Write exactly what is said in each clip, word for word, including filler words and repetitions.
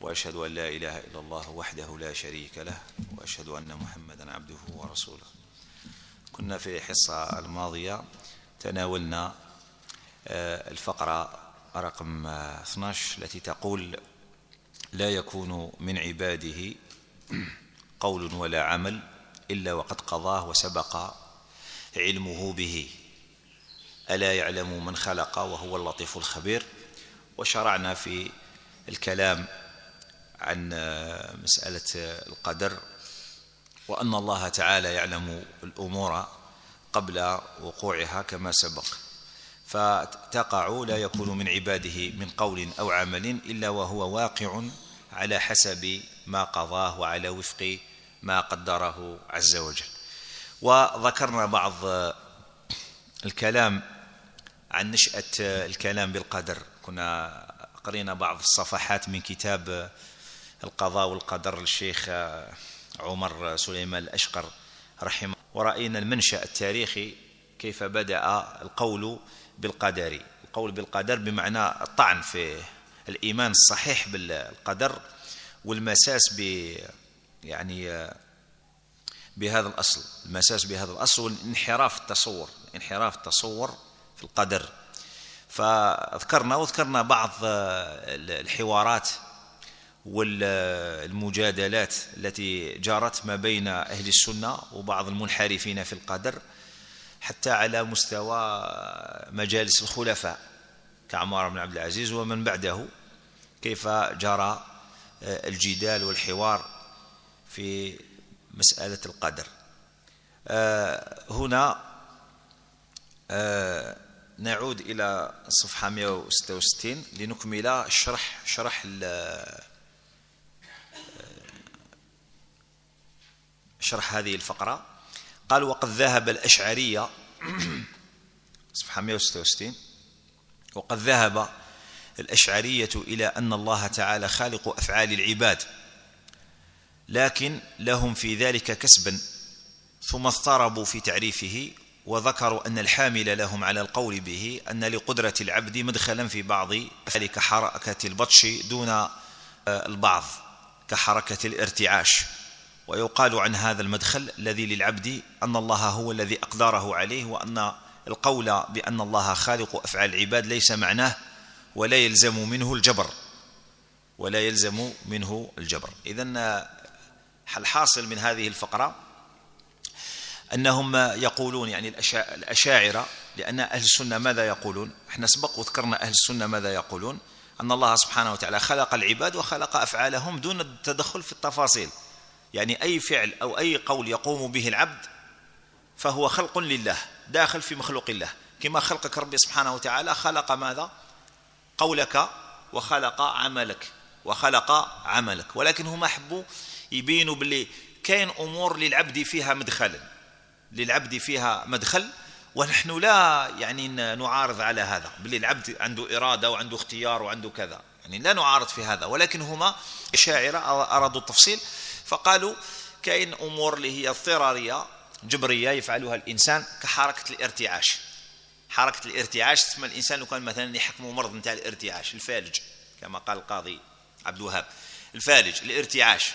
وأشهد أن لا إله إلا الله وحده لا شريك له وأشهد أن محمدا عبده ورسوله. كنا في الحصة الماضية تناولنا الفقرة رقم اثني عشر التي تقول: لا يكون من عباده قول ولا عمل إلا وقد قضاه وسبق علمه به، ألا يعلم من خلق وهو اللطيف الخبير. وشرعنا في الكلام عن مسألة القدر، وأن الله تعالى يعلم الأمور قبل وقوعها كما سبق، فتقع لا يكون من عباده من قول أو عمل إلا وهو واقع على حسب ما قضاه وعلى وفق ما قدره عز وجل. وذكرنا بعض الكلام عن نشأة الكلام بالقدر، كنا قرينا بعض الصفحات من كتاب القضاء والقدر للشيخ عمر سليمان الأشقر رحمه، ورأينا المنشأ التاريخي كيف بدأ القول بالقدر. القول بالقدر بمعنى الطعن في الإيمان الصحيح بالقدر والمساس ب يعني بهذا الأصل، المساس بهذا الأصل والانحراف التصور انحراف التصور في القدر. فذكرنا وذكرنا بعض الحوارات والمجادلات التي جرت ما بين أهل السنة وبعض المنحرفين في القدر، حتى على مستوى مجالس الخلفاء كعمر بن عبد العزيز ومن بعده، كيف جرى الجدال والحوار في مسألة القدر. هنا نعود إلى الصفحة مئة وستة وستين لنكمل الشرح شرح شرح هذه الفقرة. قال: وقد ذهب الأشعرية صفحة مئة وستة وستين وقد ذهب الأشعرية إلى أن الله تعالى خالق أفعال العباد، لكن لهم في ذلك كسبا، ثم اضطربوا في تعريفه، وذكروا أن الحامل لهم على القول به أن لقدرة العبد مدخلا في بعض ذلك حركة البطش دون البعض كحركة الارتعاش، ويقال عن هذا المدخل الذي للعبد أن الله هو الذي أقدره عليه، وأن القول بأن الله خالق أفعال العباد ليس معناه ولا يلزم منه الجبر ولا يلزم منه الجبر. إذن الحاصل من هذه الفقرة أنهم يقولون، يعني الأشاعرة، لأن أهل السنة ماذا يقولون؟ احنا سبق وذكرنا أهل السنة ماذا يقولون: أن الله سبحانه وتعالى خلق العباد وخلق أفعالهم دون التدخل في التفاصيل، يعني أي فعل أو أي قول يقوم به العبد فهو خلق لله داخل في مخلوق الله، كما خلقك ربي سبحانه وتعالى خلق ماذا؟ قولك وخلق عملك وخلق عملك. ولكن هم حبوا يبينوا باللي كاين أمور للعبد فيها مدخل للعبد فيها مدخل ونحن لا يعني نعارض على هذا، باللي العبد عنده إرادة وعنده اختيار وعنده كذا، يعني لا نعارض في هذا. ولكن هما الشاعرة أرادوا التفصيل، فقالوا كاين أمور اللي هي اضطرارية جبرية يفعلها الإنسان كحركة الارتعاش. حركة الارتعاش تسمى الإنسان لو كان مثلا يحكمه مرض نتاع الارتعاش، الفالج كما قال القاضي عبد الوهاب، الفالج الارتعاش،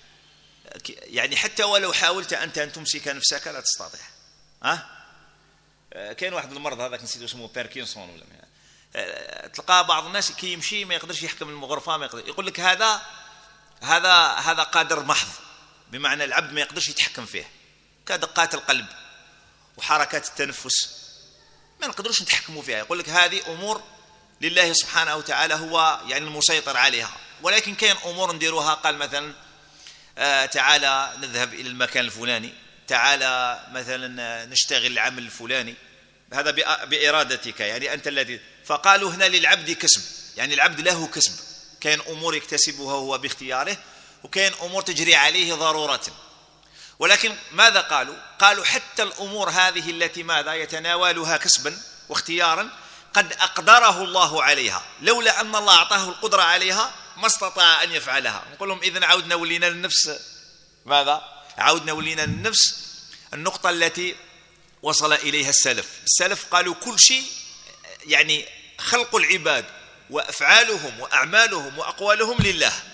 يعني حتى ولو حاولت أنت أن تمسك نفسك لا تستطيع. أه؟ كاين واحد المرض هذاك نسيت اسمه باركنسون ولا أه تلقى بعض الناس كي يمشي ما يقدرش يحكم المغرفة، ما يقدر، يقول لك هذا هذا هذا قادر محض، بمعنى العبد ما يقدرش يتحكم فيه، كدقات القلب وحركات التنفس ما نقدروش نتحكموا فيها. يقول لك هذه أمور لله سبحانه وتعالى هو يعني المسيطر عليها، ولكن كاين أمور نديروها، قال مثلا آه تعالى نذهب إلى المكان الفلاني، تعالى مثلا نشتغل العمل الفلاني، هذا بإرادتك، يعني أنت الذي. فقالوا هنا للعبد كسب، يعني العبد له كسب، كاين أمور يكتسبها هو باختياره، وكاين أمور تجري عليه ضرورة. ولكن ماذا قالوا؟ قالوا حتى الأمور هذه التي ماذا يتناولها كسبا واختيارا قد أقدره الله عليها، لولا أن الله أعطاه القدرة عليها ما استطاع أن يفعلها. نقول لهم إذن عودنا ولينا للنفس ماذا؟ عودنا ولينا للنفس النقطة التي وصل إليها السلف. السلف قالوا كل شيء يعني خلق العباد وأفعالهم وأعمالهم وأقوالهم لله،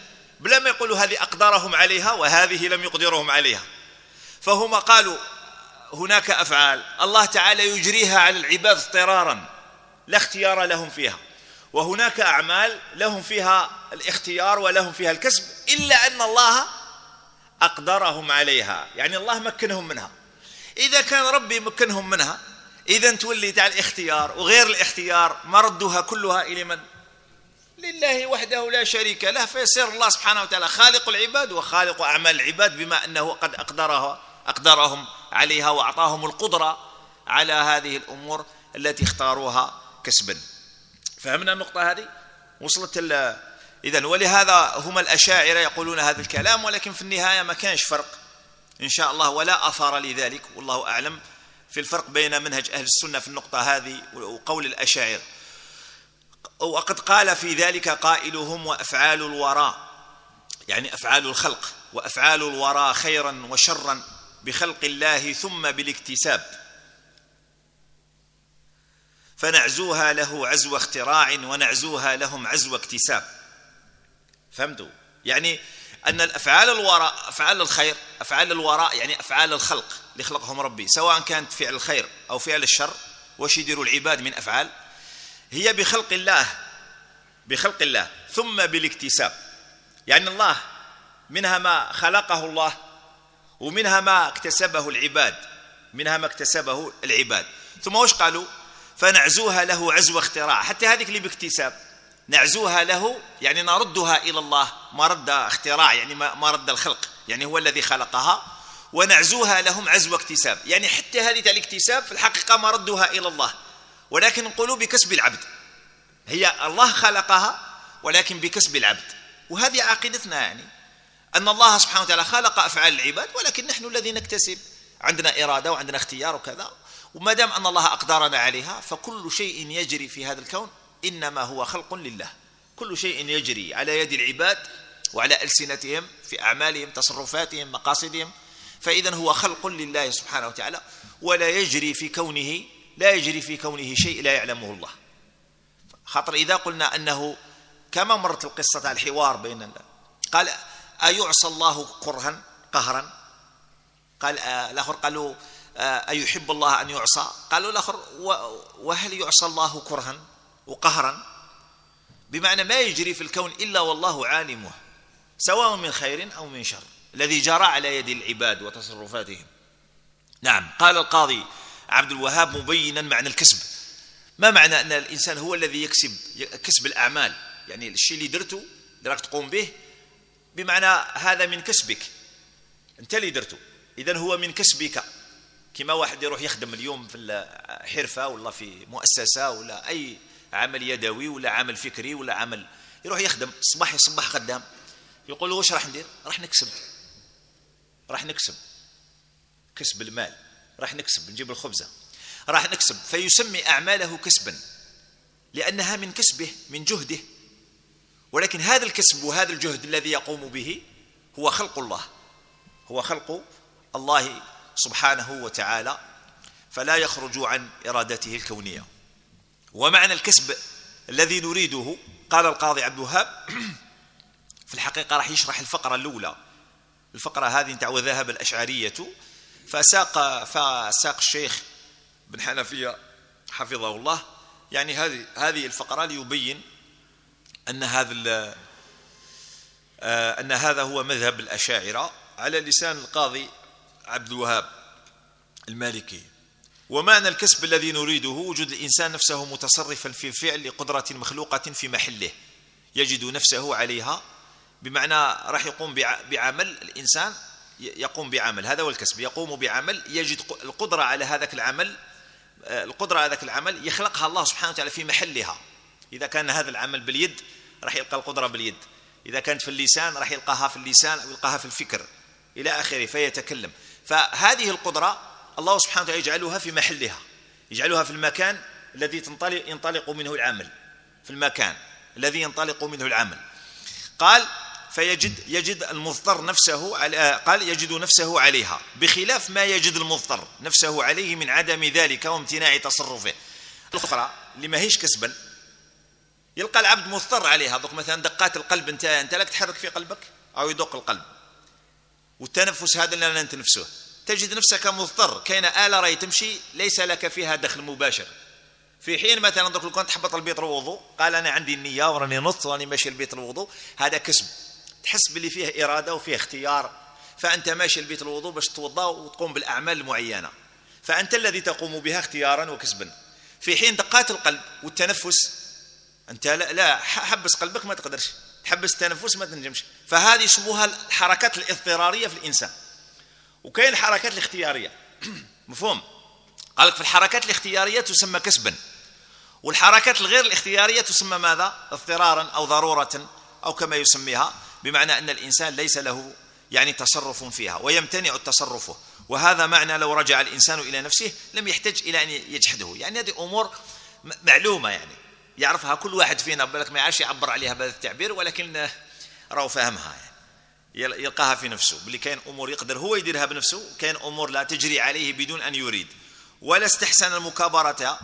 بلا ما يقولوا هذه أقدرهم عليها وهذه لم يقدرهم عليها. فهم قالوا هناك أفعال الله تعالى يجريها على العباد اضطرارا لا اختيار لهم فيها، وهناك أعمال لهم فيها الاختيار ولهم فيها الكسب، إلا أن الله أقدرهم عليها، يعني الله مكنهم منها. إذا كان ربي مكنهم منها إذن تولي تاع الاختيار وغير الاختيار مردها كلها إلى من؟ لله وحده لا شريك له. فيصير الله سبحانه وتعالى خالق العباد وخالق أعمال العباد بما أنه قد أقدرها أقدرهم عليها وأعطاهم القدرة على هذه الأمور التي اختاروها كسبا. فهمنا النقطة هذه؟ وصلت إذن. ولهذا هم الأشاعرة يقولون هذا الكلام، ولكن في النهاية ما كانش فرق إن شاء الله ولا أثر لذلك، والله أعلم، في الفرق بين منهج أهل السنة في النقطة هذه وقول الأشاعرة. وقد قال في ذلك قائلهم وأفعال الوراء، يعني أفعال الخلق، وأفعال الوراء خيرا وشرا بخلق الله ثم بالاكتساب، فنعزوها له عزو اختراع ونعزوها لهم عزو اكتساب. فهمتوا؟ يعني أن الأفعال الوراء أفعال الخير، أفعال الوراء يعني أفعال الخلق اللي خلقهم ربي، سواء كانت فعل الخير أو فعل الشر، وش يديروا العباد من أفعال، هي بخلق الله بخلق الله ثم بالاكتساب. يعني الله منها ما خلقه الله ومنها ما اكتسبه العباد، منها ما اكتسبه العباد. ثم وش قالوا؟ فنعزوها له عزو اختراع. حتى هذيك اللي باكتساب نعزوها له يعني نردها إلى الله مرد اختراع، يعني مرد الخلق، يعني هو الذي خلقها. ونعزوها لهم عزو اكتساب، يعني حتى هذه تاع الاكتساب في الحقيقة مردها إلى الله، ولكن نقولوا بكسب العبد. هي الله خلقها ولكن بكسب العبد. وهذه عقيدتنا، يعني أن الله سبحانه وتعالى خلق أفعال العباد ولكن نحن الذي نكتسب، عندنا إرادة وعندنا اختيار وكذا. وما دام أن الله أقدرنا عليها فكل شيء يجري في هذا الكون إنما هو خلق لله. كل شيء يجري على يد العباد وعلى ألسنتهم في أعمالهم تصرفاتهم مقاصدهم، فإذا هو خلق لله سبحانه وتعالى، ولا يجري في كونه لا يجري في كونه شيء لا يعلمه الله. خاطر إذا قلنا أنه كما مرت القصة على الحوار بين قال أيعصى الله كرها قهرا، قال الآخر قالوا أيحب الله أن يعصى، قالوا الآخر وهل يعصى الله كرها وقهرا؟ بمعنى ما يجري في الكون إلا والله عالمه، سواء من خير أو من شر، الذي جرى على يد العباد وتصرفاتهم. نعم. قال القاضي عبد الوهاب مبينا معنى الكسب. ما معنى أن الإنسان هو الذي يكسب كسب الأعمال؟ يعني الشيء اللي درته اللي راك تقوم به، بمعنى هذا من كسبك أنت اللي درته، إذن هو من كسبك. كما واحد يروح يخدم اليوم في الحرفة ولا في مؤسسة ولا أي عمل يدوي ولا عمل فكري ولا عمل، يروح يخدم الصباح يصبح خدام، يقول له واش راح ندير؟ راح نكسب راح نكسب كسب المال، راح نكسب نجيب الخبزة، راح نكسب. فيسمي أعماله كسبا لأنها من كسبه من جهده. ولكن هذا الكسب وهذا الجهد الذي يقوم به هو خلق الله، هو خلق الله سبحانه وتعالى، فلا يخرج عن إرادته الكونية. ومعنى الكسب الذي نريده قال القاضي عبد الوهاب في الحقيقة راح يشرح الفقرة الأولى، الفقرة هذه نتاع وذهب الأشعرية. فساق فساق الشيخ بن حنفية حفظه الله يعني هذه هذه الفقرة ليبين أن هذا أن هذا هو مذهب الأشاعرة على لسان القاضي عبد الوهاب المالكي. ومعنى الكسب الذي نريده وجود الإنسان نفسه متصرفا في فعل قدرة مخلوقة في محله يجد نفسه عليها، بمعنى راح يقوم بعمل، الإنسان يقوم بعمل، هذا هو الكسب، يقوم بعمل يجد القدرة على هذاك العمل، القدرة على ذاك العمل يخلقها الله سبحانه وتعالى في محلها. إذا كان هذا العمل باليد راح يلقى القدرة باليد، إذا كانت في اللسان راح يلقاها في اللسان أو يلقاها في الفكر إلى آخره فيتكلم. فهذه القدرة الله سبحانه وتعالى يجعلها في محلها، يجعلها في المكان الذي تنطلق ينطلق منه العمل، في المكان الذي ينطلق منه العمل. قال فيجد يجد المضطر نفسه على قال يجد نفسه عليها، بخلاف ما يجد المضطر نفسه عليه من عدم ذلك وامتناع تصرفه. الأخرى اللي ما هيش كسبا يلقى العبد مضطر عليها. ضك مثلا دقات القلب، انت انت لك تحرك في قلبك، أو يدق القلب، والتنفس هذا اللي نتنفسه تجد نفسك مضطر، كاين آلة راهي تمشي ليس لك فيها دخل مباشر، في حين مثلا دوك كنت تحبط البيت الوضوء، قال أنا عندي النية وراني نط وراني ماشي البيت الوضوء، هذا كسب، تحس باللي فيه إرادة وفيه اختيار، فأنت ماشي البيت الوضوء باش توضأ وتقوم بالأعمال المعينة، فأنت الذي تقوم بها اختيارا وكسبا. في حين دقات القلب والتنفس أنت لا, لا حبس قلبك ما تقدرش، تحبس التنفس ما تنجمش، فهذه يسموها الحركات الاضطرارية في الإنسان. وكاين الحركات الاختيارية مفهوم؟ قال لك في الحركات الاختيارية تسمى كسبا، والحركات الغير الاختيارية تسمى ماذا؟ اضطرارا أو ضرورة أو كما يسميها، بمعنى أن الإنسان ليس له يعني تصرف فيها ويمتنع التصرف، وهذا معنى لو رجع الإنسان إلى نفسه لم يحتاج إلى أن يجحده، يعني هذه أمور معلومة يعني يعرفها كل واحد فينا، بالك ما يعرفش يعبر عليها بهذا التعبير، ولكن راهو فاهمها يعني يلقاها في نفسه، بلي كاين أمور يقدر هو يديرها بنفسه، كاين أمور لا تجري عليه بدون أن يريد، ولا استحسن المكابرة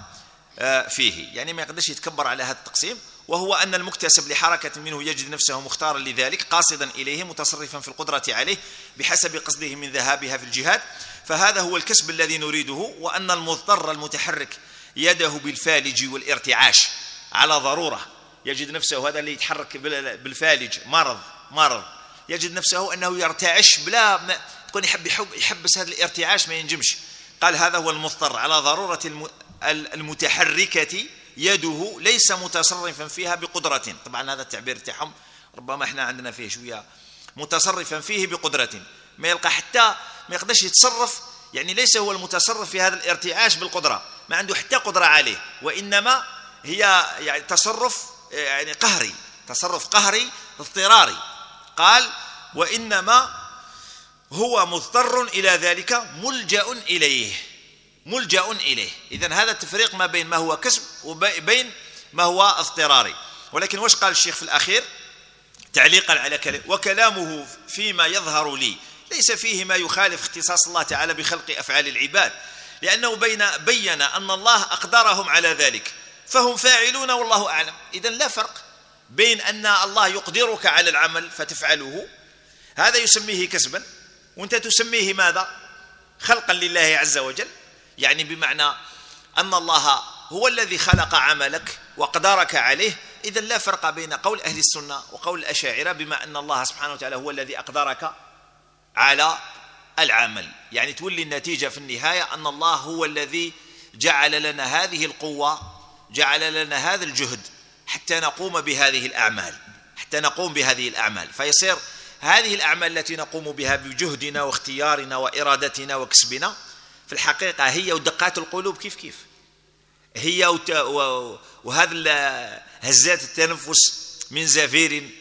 فيه، يعني ما يقدرش يتكبر على هذا التقسيم، وهو أن المكتسب لحركة منه يجد نفسه مختارا لذلك قاصدا إليه متصرفا في القدرة عليه بحسب قصده من ذهابها في الجهاد، فهذا هو الكسب الذي نريده. وأن المضطر المتحرك يده بالفالج والارتعاش على ضرورة، يجد نفسه هذا اللي يتحرك بالفالج مرض مرض يجد نفسه أنه يرتعش بلا ما تكون يحب يحب يحبس هذا الارتعاش ما ينجمش، قال هذا هو المضطر على ضرورة المتحركة يده ليس متصرفا فيها بقدرة، طبعا هذا التعبير تاعهم ربما احنا عندنا فيه شوية، متصرفا فيه بقدرة، ما يلقى حتى ما يقدرش يتصرف، يعني ليس هو المتصرف في هذا الارتعاش بالقدرة، ما عنده حتى قدرة عليه، وإنما هي يعني تصرف يعني قهري، تصرف قهري اضطراري، قال وإنما هو مضطر إلى ذلك ملجأ إليه ملجأ إليه. إذن هذا التفريق ما بين ما هو كسب وبين ما هو اضطراري. ولكن وش قال الشيخ في الأخير تعليقا على كلام وكلامه فيما يظهر لي ليس فيه ما يخالف اختصاص الله تعالى بخلق أفعال العباد، لأنه بين بين أن الله أقدرهم على ذلك فهم فاعلون والله أعلم. إذن لا فرق بين أن الله يقدرك على العمل فتفعله، هذا يسميه كسبا، وانت تسميه ماذا؟ خلقا لله عز وجل، يعني بمعنى أن الله هو الذي خلق عملك وقدرك عليه. إذن لا فرق بين قول أهل السنة وقول الأشاعرة، بما أن الله سبحانه وتعالى هو الذي أقدرك على العمل، يعني تولي النتيجة في النهاية أن الله هو الذي جعل لنا هذه القوة، جعل لنا هذا الجهد حتى نقوم بهذه الأعمال حتى نقوم بهذه الأعمال فيصير هذه الأعمال التي نقوم بها بجهدنا واختيارنا وإرادتنا وكسبنا في الحقيقة هي ودقات القلوب كيف كيف هي وهذا هزات التنفس من زفير،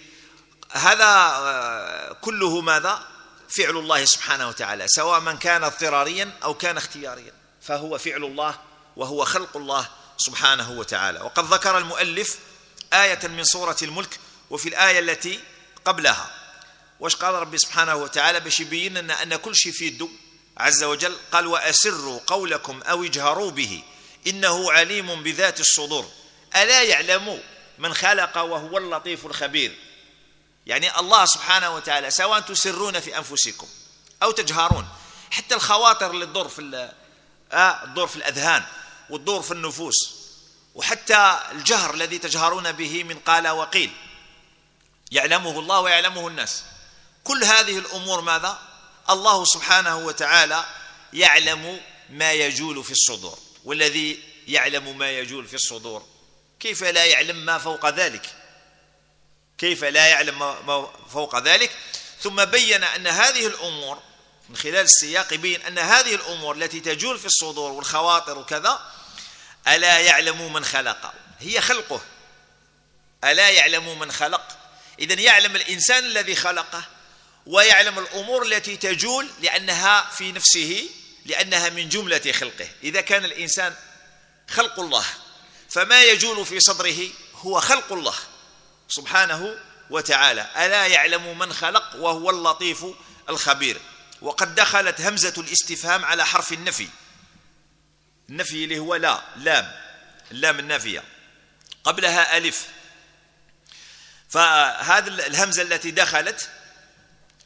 هذا كله ماذا؟ فعل الله سبحانه وتعالى، سواء من كان اضطراريا أو كان اختياريا، فهو فعل الله وهو خلق الله سبحانه وتعالى. وقد ذكر المؤلف آية من سورة الملك وفي الآية التي قبلها واش قال ربي سبحانه وتعالى باش يبين لنا أن كل شيء في يده عز وجل، قال وأسروا قولكم أو اجهروا به إنه عليم بذات الصدور ألا يعلم من خلق وهو اللطيف الخبير. يعني الله سبحانه وتعالى سواء تسرون في أنفسكم أو تجهرون، حتى الخواطر اللي تدور في آه تدور في الأذهان وتدور في النفوس، وحتى الجهر الذي تجهرون به من قال وقيل يعلمه الله ويعلمه الناس، كل هذه الأمور ماذا؟ الله سبحانه وتعالى يعلم ما يجول في الصدور، والذي يعلم ما يجول في الصدور كيف لا يعلم ما فوق ذلك؟ كيف لا يعلم ما فوق ذلك؟ ثم بين أن هذه الأمور من خلال السياق يبين أن هذه الأمور التي تجول في الصدور والخواطر وكذا ألا يعلم من خلق، هي خلقه، ألا يعلم من خلق. إذن يعلم الإنسان الذي خلقه ويعلم الأمور التي تجول لأنها في نفسه، لأنها من جملة خلقه. إذا كان الإنسان خلق الله فما يجول في صدره هو خلق الله سبحانه وتعالى، ألا يعلم من خلق وهو اللطيف الخبير. وقد دخلت همزة الاستفهام على حرف النفي، النفي اللي هو لا لام اللام النافية قبلها ألف، فهذه الهمزة التي دخلت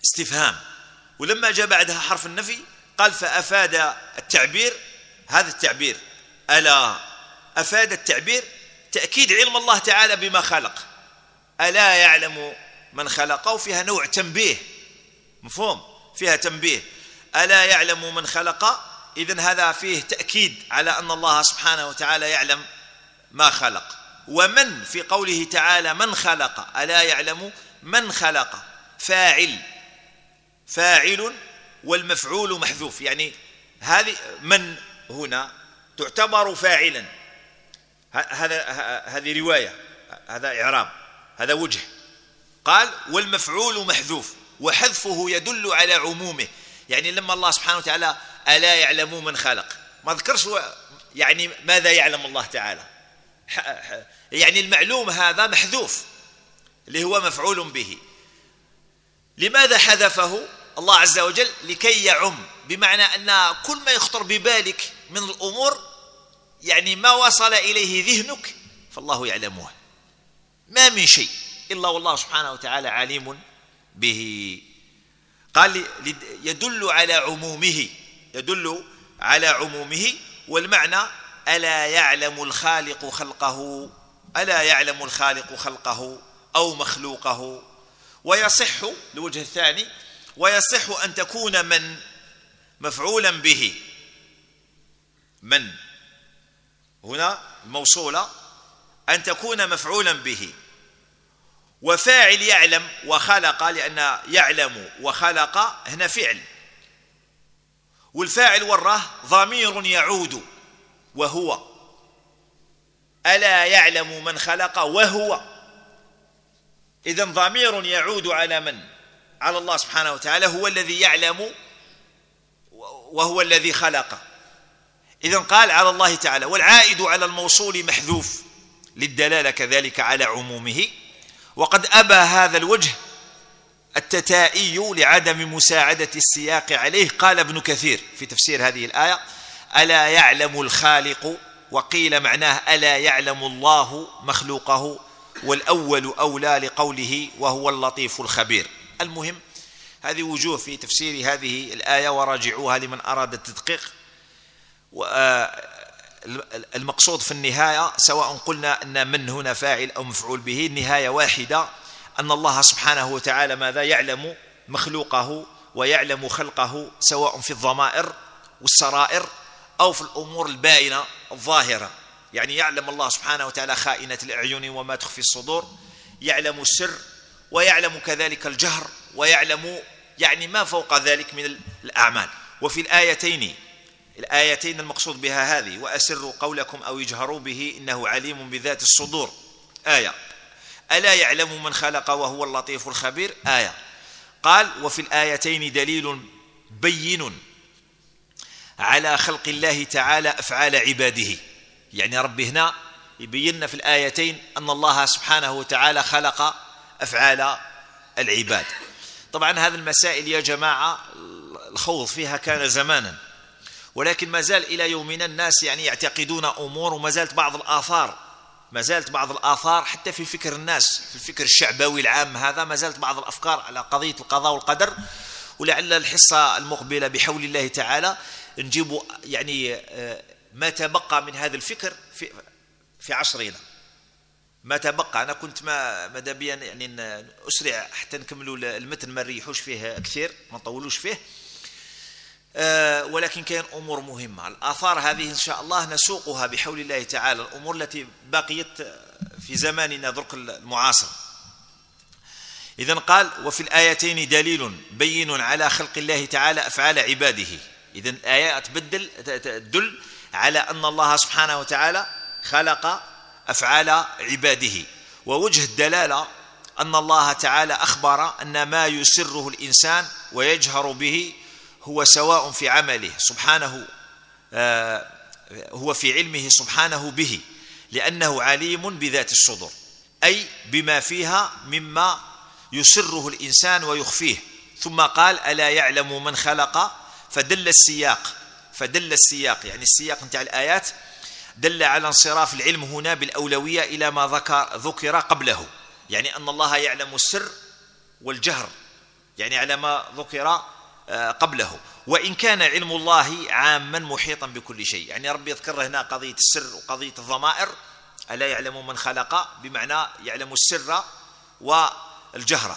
استفهام، ولما جاء بعدها حرف النفي قال فأفاد التعبير، هذا التعبير ألا أفاد التعبير تأكيد علم الله تعالى بما خلق، ألا يعلم من خلقه، فيها نوع تنبيه، مفهوم، فيها تنبيه، ألا يعلم من خلق، إذن هذا فيه تأكيد على أن الله سبحانه وتعالى يعلم ما خلق. ومن في قوله تعالى من خلق، ألا يعلم من خلق، فاعل فاعل والمفعول محذوف، يعني هذه من هنا تعتبر فاعلا، هذا هذه رواية، هذا إعراب، هذا وجه. قال والمفعول محذوف، وحذفه يدل على عمومه، يعني لما الله سبحانه وتعالى ألا يعلم من خلق ما ذكرش يعني ماذا يعلم الله تعالى، يعني المعلوم هذا محذوف اللي هو مفعول به. لماذا حذفه الله عز وجل؟ لكي يعم، بمعنى أن كل ما يخطر ببالك من الأمور يعني ما وصل إليه ذهنك فالله يعلمه، ما من شيء إلا والله سبحانه وتعالى عليم به. قال يدل على عمومه، يدل على عمومه. والمعنى ألا يعلم الخالق خلقه، ألا يعلم الخالق خلقه أو مخلوقه. ويصح الوجه الثاني، ويصح أن تكون من مفعولا به، من هنا موصولة، أن تكون مفعولا به، وفاعل يعلم وخلق، لأن يعلم وخلق هنا فعل، والفاعل وراه ضمير يعود وهو، ألا يعلم من خلق وهو، إذن ضمير يعود على من؟ على الله سبحانه وتعالى، هو الذي يعلم وهو الذي خلق. إذن قال على الله تعالى، والعائد على الموصول محذوف للدلالة كذلك على عمومه. وقد أبى هذا الوجه التتائي لعدم مساعدة السياق عليه. قال ابن كثير في تفسير هذه الآية ألا يعلم الخالق، وقيل معناه ألا يعلم الله مخلوقه، والأول أولى لقوله وهو اللطيف الخبير. المهم هذه وجوه في تفسير هذه الآية وراجعوها لمن أراد التدقيق. المقصود في النهاية سواء قلنا أن من هنا فاعل أو مفعول به، النهاية واحدة، أن الله سبحانه وتعالى ماذا؟ يعلم مخلوقه ويعلم خلقه، سواء في الضمائر والسرائر أو في الأمور الباينة الظاهرة. يعني يعلم الله سبحانه وتعالى خائنة الأعين وما تخفي الصدور، يعلم السر ويعلم كذلك الجهر، ويعلم يعني ما فوق ذلك من الأعمال. وفي الآيتين الآيتين المقصود بها هذه وأسروا قولكم أو اجهروا به إنه عليم بذات الصدور، آية. ألا يعلم من خلق وهو اللطيف الخبير، آية. قال وفي الآيتين دليل بين على خلق الله تعالى أفعال عباده، يعني ربي هنا يبين في الآيتين أن الله سبحانه وتعالى خلق أفعال العباد. طبعا هذه المسائل يا جماعة الخوض فيها كان زمانا، ولكن ما زال إلى يومنا الناس يعني يعتقدون أمور، وما زالت بعض الآثار ما زالت بعض الآثار حتى في فكر الناس، في الفكر الشعبوي العام هذا، ما زالت بعض الأفكار على قضية القضاء والقدر. ولعل الحصة المقبلة بحول الله تعالى نجيب يعني ما تبقى من هذا الفكر في في عصرنا، ما تبقى. أنا كنت ما ماذا بيا يعني أسرع حتى نكملوا المتن، ما نريحوش فيه كثير، ما نطولوش فيه، أه ولكن كاين أمور مهمة. الآثار هذه إن شاء الله نسوقها بحول الله تعالى، الأمور التي بقيت في زماننا درك المعاصر. إذن قال وفي الآيتين دليل بين على خلق الله تعالى أفعال عباده. إذن الآيات تبدل تدل على أن الله سبحانه وتعالى خلق أفعال عباده. ووجه الدلالة أن الله تعالى أخبر أن ما يسره الإنسان ويجهر به هو سواء في عمله سبحانه، آه هو في علمه سبحانه به، لأنه عليم بذات الصدور، أي بما فيها مما يسره الإنسان ويخفيه. ثم قال ألا يعلم من خلق، فدل السياق فدل السياق يعني السياق نتاع الآيات دل على انصراف العلم هنا بالأولوية إلى ما ذكر ذكر قبله، يعني أن الله يعلم السر والجهر، يعني على ما ذكر قبله. وإن كان علم الله عاما محيطا بكل شيء، يعني ربي يذكر هنا قضية السر وقضية الضمائر، ألا يعلم من خلق، بمعنى يعلم السر والجهر،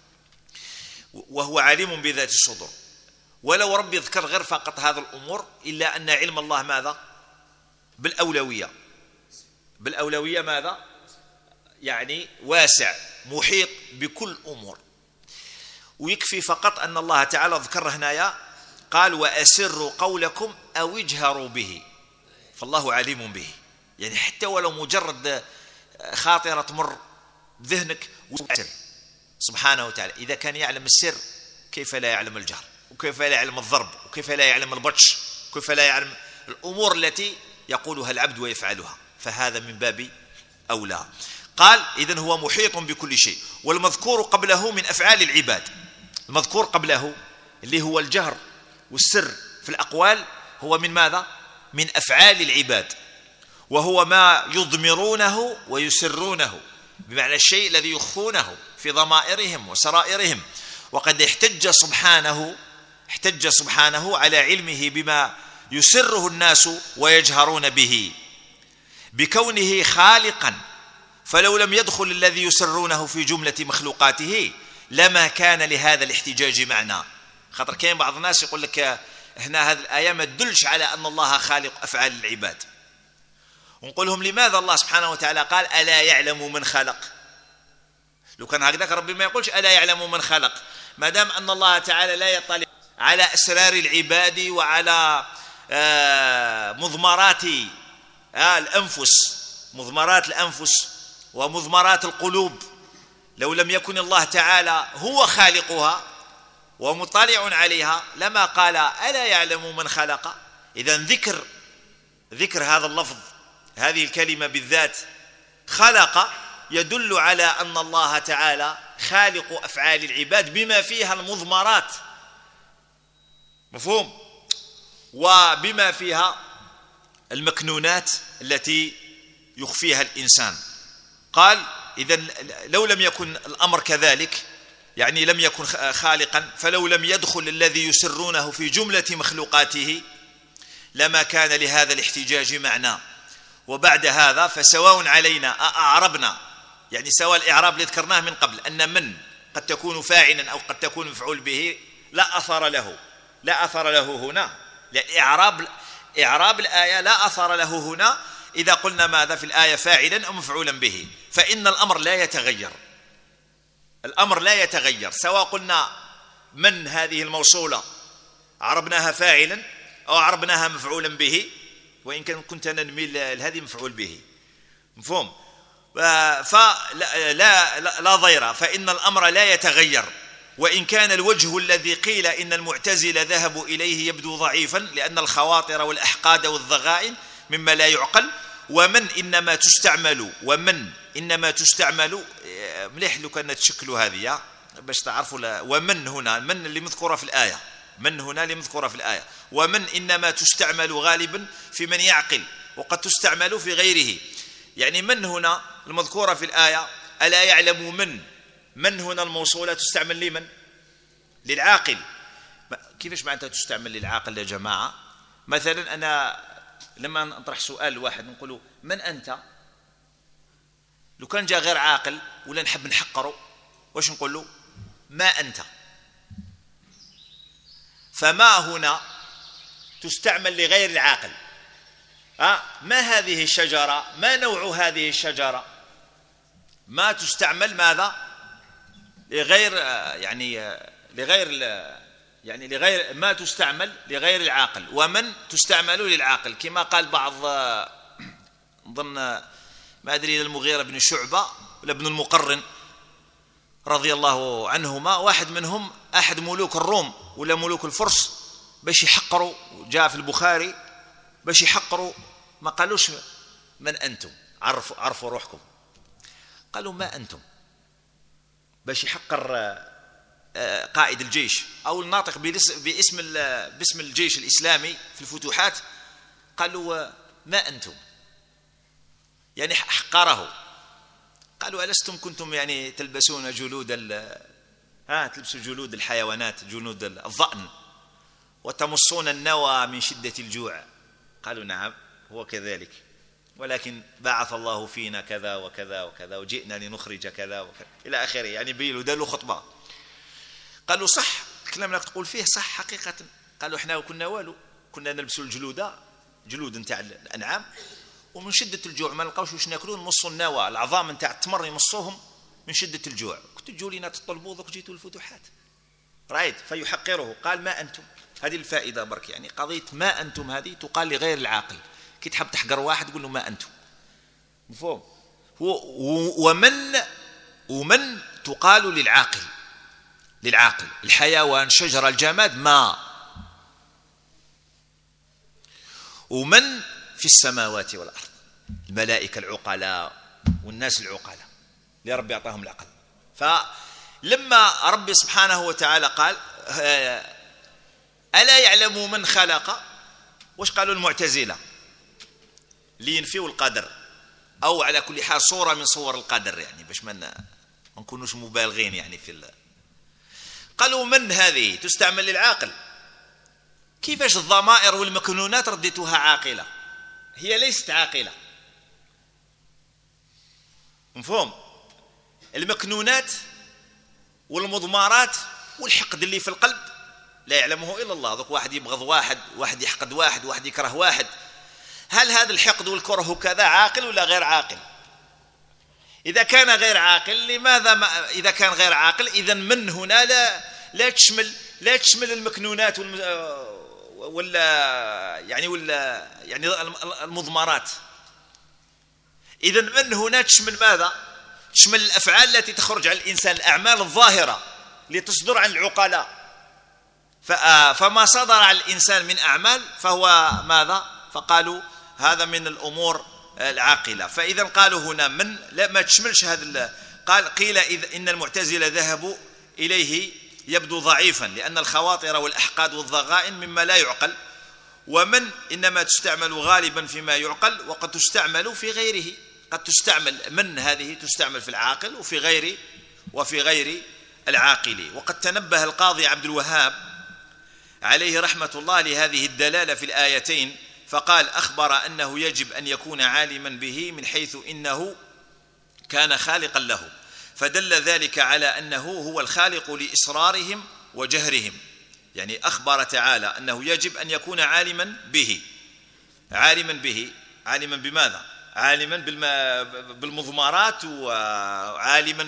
وهو عليم بذات الصدور. ولو ربي يذكر غير فقط هذا الأمور، إلا أن علم الله ماذا؟ بالأولوية، بالأولوية ماذا؟ يعني واسع محيط بكل أمور. ويكفي فقط أن الله تعالى ذكر هنايا قال وأسروا قولكم أو اجهروا به، فالله عليم به. يعني حتى ولو مجرد خاطرة تمر ذهنك سبحانه وتعالى، إذا كان يعلم السر كيف لا يعلم الجهر، وكيف لا يعلم الضرب، وكيف لا يعلم البطش، وكيف لا يعلم الأمور التي يقولها العبد ويفعلها، فهذا من باب أولى. قال إذن هو محيط بكل شيء. والمذكور قبله من أفعال العباد، المذكور قبله اللي هو الجهر والسر في الأقوال هو من ماذا؟ من أفعال العباد، وهو ما يضمرونه ويسرونه، بمعنى الشيء الذي يخفونه في ضمائرهم وسرائرهم. وقد احتج سبحانه احتج سبحانه على علمه بما يسره الناس ويجهرون به بكونه خالقا، فلو لم يدخل الذي يسرونه في جملة مخلوقاته لما كان لهذا الاحتجاج معنى. خاطر كاين بعض الناس يقول لك هنا هذه الآية ما تدلش على أن الله خالق أفعال العباد، ونقول لهم لماذا الله سبحانه وتعالى قال ألا يعلم من خلق؟ لو كان هكذاك ربي ما يقولش ألا يعلم من خلق، ما دام أن الله تعالى لا يطلع على أسرار العباد وعلى مضمرات الأنفس، مضمرات الأنفس ومضمرات القلوب، لو لم يكن الله تعالى هو خالقها ومطلع عليها لما قال ألا يعلم من خلق. إذن ذكر ذكر هذا اللفظ، هذه الكلمة بالذات خلق، يدل على أن الله تعالى خالق أفعال العباد بما فيها المضمرات، مفهوم، وبما فيها المكنونات التي يخفيها الإنسان. قال إذن لو لم يكن الأمر كذلك، يعني لم يكن خالقا، فلو لم يدخل الذي يسرونه في جملة مخلوقاته لما كان لهذا الاحتجاج معنى. وبعد هذا فسواء علينا أعربنا، يعني سواء الإعراب اللي ذكرناه من قبل أن من قد تكون فاعلا أو قد تكون مفعول به لا أثر له، لا أثر له هنا، لأن إعراب إعراب الآية لا أثر له هنا إذا قلنا ماذا في الآية فاعلا أو مفعولا به، فإن الأمر لا يتغير، الأمر لا يتغير سواء قلنا من هذه الموصولة عربناها فاعلا أو عربناها مفعولا به، وإن كان كنت ننمي هذه مفعول به، مفهوم، فلا لا لا ضير، فإن الأمر لا يتغير. وإن كان الوجه الذي قيل إن المعتزلة ذهبوا إليه يبدو ضعيفا، لأن الخواطر والأحقاد والضغائن مما لا يعقل. ومن إنما تستعمل ومن إنما تستعمل مليح لو كانت شكل هذه باش تعرفوا. ومن هنا من اللي مذكورة في الآية، من هنا اللي مذكورة في الآية، ومن إنما تستعمل غالبا في من يعقل، وقد تستعمل في غيره. يعني من هنا المذكورة في الآية ألا يعلم من، من هنا الموصولة تستعمل لمن؟ للعاقل. كيفاش معناتها تستعمل للعاقل يا جماعة؟ مثلا أنا لما نطرح سؤال واحد نقوله من أنت، لو كان جاء غير عاقل ولا نحب نحقره واش نقول له؟ ما أنت. فما هنا تستعمل لغير العاقل. أه؟ ما هذه الشجرة، ما نوع هذه الشجرة، ما تستعمل ماذا؟ لغير يعني لغير يعني لغير ما تستعمل لغير العاقل. ومن تستعمل للعاقل، كما قال بعض ضمن ما أدري المغيرة بن شعبة ولا ابن المقرن رضي الله عنهما، واحد منهم أحد ملوك الروم ولا ملوك الفرس باش يحقروا، جاء في البخاري باش يحقروا ما قالوش من أنتم، عرفوا عرفوا روحكم، قالوا ما أنتم، باش يحقر قائد الجيش أو الناطق باسم باسم الجيش الإسلامي في الفتوحات، قالوا ما أنتم، يعني حقره. قالوا ألستم كنتم يعني تلبسون جلود ها تلبسوا جلود الحيوانات، جلود الضأن، وتمصون النوى من شدة الجوع. قالوا نعم هو كذلك، ولكن بعث الله فينا كذا وكذا وكذا وجئنا لنخرج كذا وكذا إلى آخره، يعني بيلوا داروا خطبة. قالوا صح الكلام اللي تقول فيه صح حقيقة. قالوا احنا كنا والو، كنا نلبسوا الجلود، جلود نتاع الأنعام، ومن شدة الجوع ما نلقاوش واش ناكلوا، نمصوا النوى العظام نتاع التمر يمصوهم من شدة الجوع. كنتوا تجوا لنا تطلبوا ذوك جيتوا الفتوحات رايت. فيحقره قال ما أنتم، هذه الفائدة برك، يعني قضية ما أنتم هذه تقال لغير العاقل. كي تحب تحقر واحد تقول له ما أنتم، مفهوم؟ ومن ومن تقال للعاقل، للعاقل الحيوان شجرة الجماد ما. ومن في السماوات والأرض الملائكة العقلاء والناس العقلاء اللي ربي أعطاهم العقل. فلما ربي سبحانه وتعالى قال ألا يعلم من خلق، واش قالوا المعتزلة؟ لينفيوا القدر، أو على كل حال صورة من صور القدر، يعني باش ما نكونوش مبالغين يعني في الله. قالوا من هذه تستعمل للعاقل، كيفاش الضمائر والمكنونات رديتوها عاقلة؟ هي ليست عاقلة، مفهوم؟ المكنونات والمضمارات والحقد اللي في القلب لا يعلمه إلا الله. ذوك واحد يبغض واحد، واحد يحقد واحد، واحد يكره واحد، هل هذا الحقد والكره كذا عاقل ولا غير عاقل؟ إذا كان غير عاقل لماذا ما إذا كان غير عاقل إذا من هنا لا لا تشمل لا تشمل المكنونات والم... ولا يعني ولا يعني المضمارات. إذا من هنا تشمل ماذا؟ تشمل الأفعال التي تخرج عن الإنسان، الأعمال الظاهرة اللي تصدر عن العقلاء. فما صدر عن الإنسان من أعمال فهو ماذا؟ فقالوا هذا من الأمور العاقلة. فإذا قالوا هنا من لا ما تشملش هذا. قال قيل إذا إن المعتزلة ذهبوا إليه يبدو ضعيفا لأن الخواطر والأحقاد والضغائن مما لا يعقل، ومن إنما تستعمل غالبا فيما يعقل وقد تستعمل في غيره. قد تستعمل من هذه تستعمل في العاقل وفي غير وفي غير العاقل. وقد تنبه القاضي عبد الوهاب عليه رحمة الله لهذه الدلالة في الآيتين، فقال أخبر أنه يجب أن يكون عالما به من حيث إنه كان خالقا له، فدل ذلك على أنه هو الخالق لإسرارهم وجهرهم. يعني أخبر تعالى أنه يجب أن يكون عالما به. عالما به، عالما بماذا؟ عالما بالمضمارات، وعالما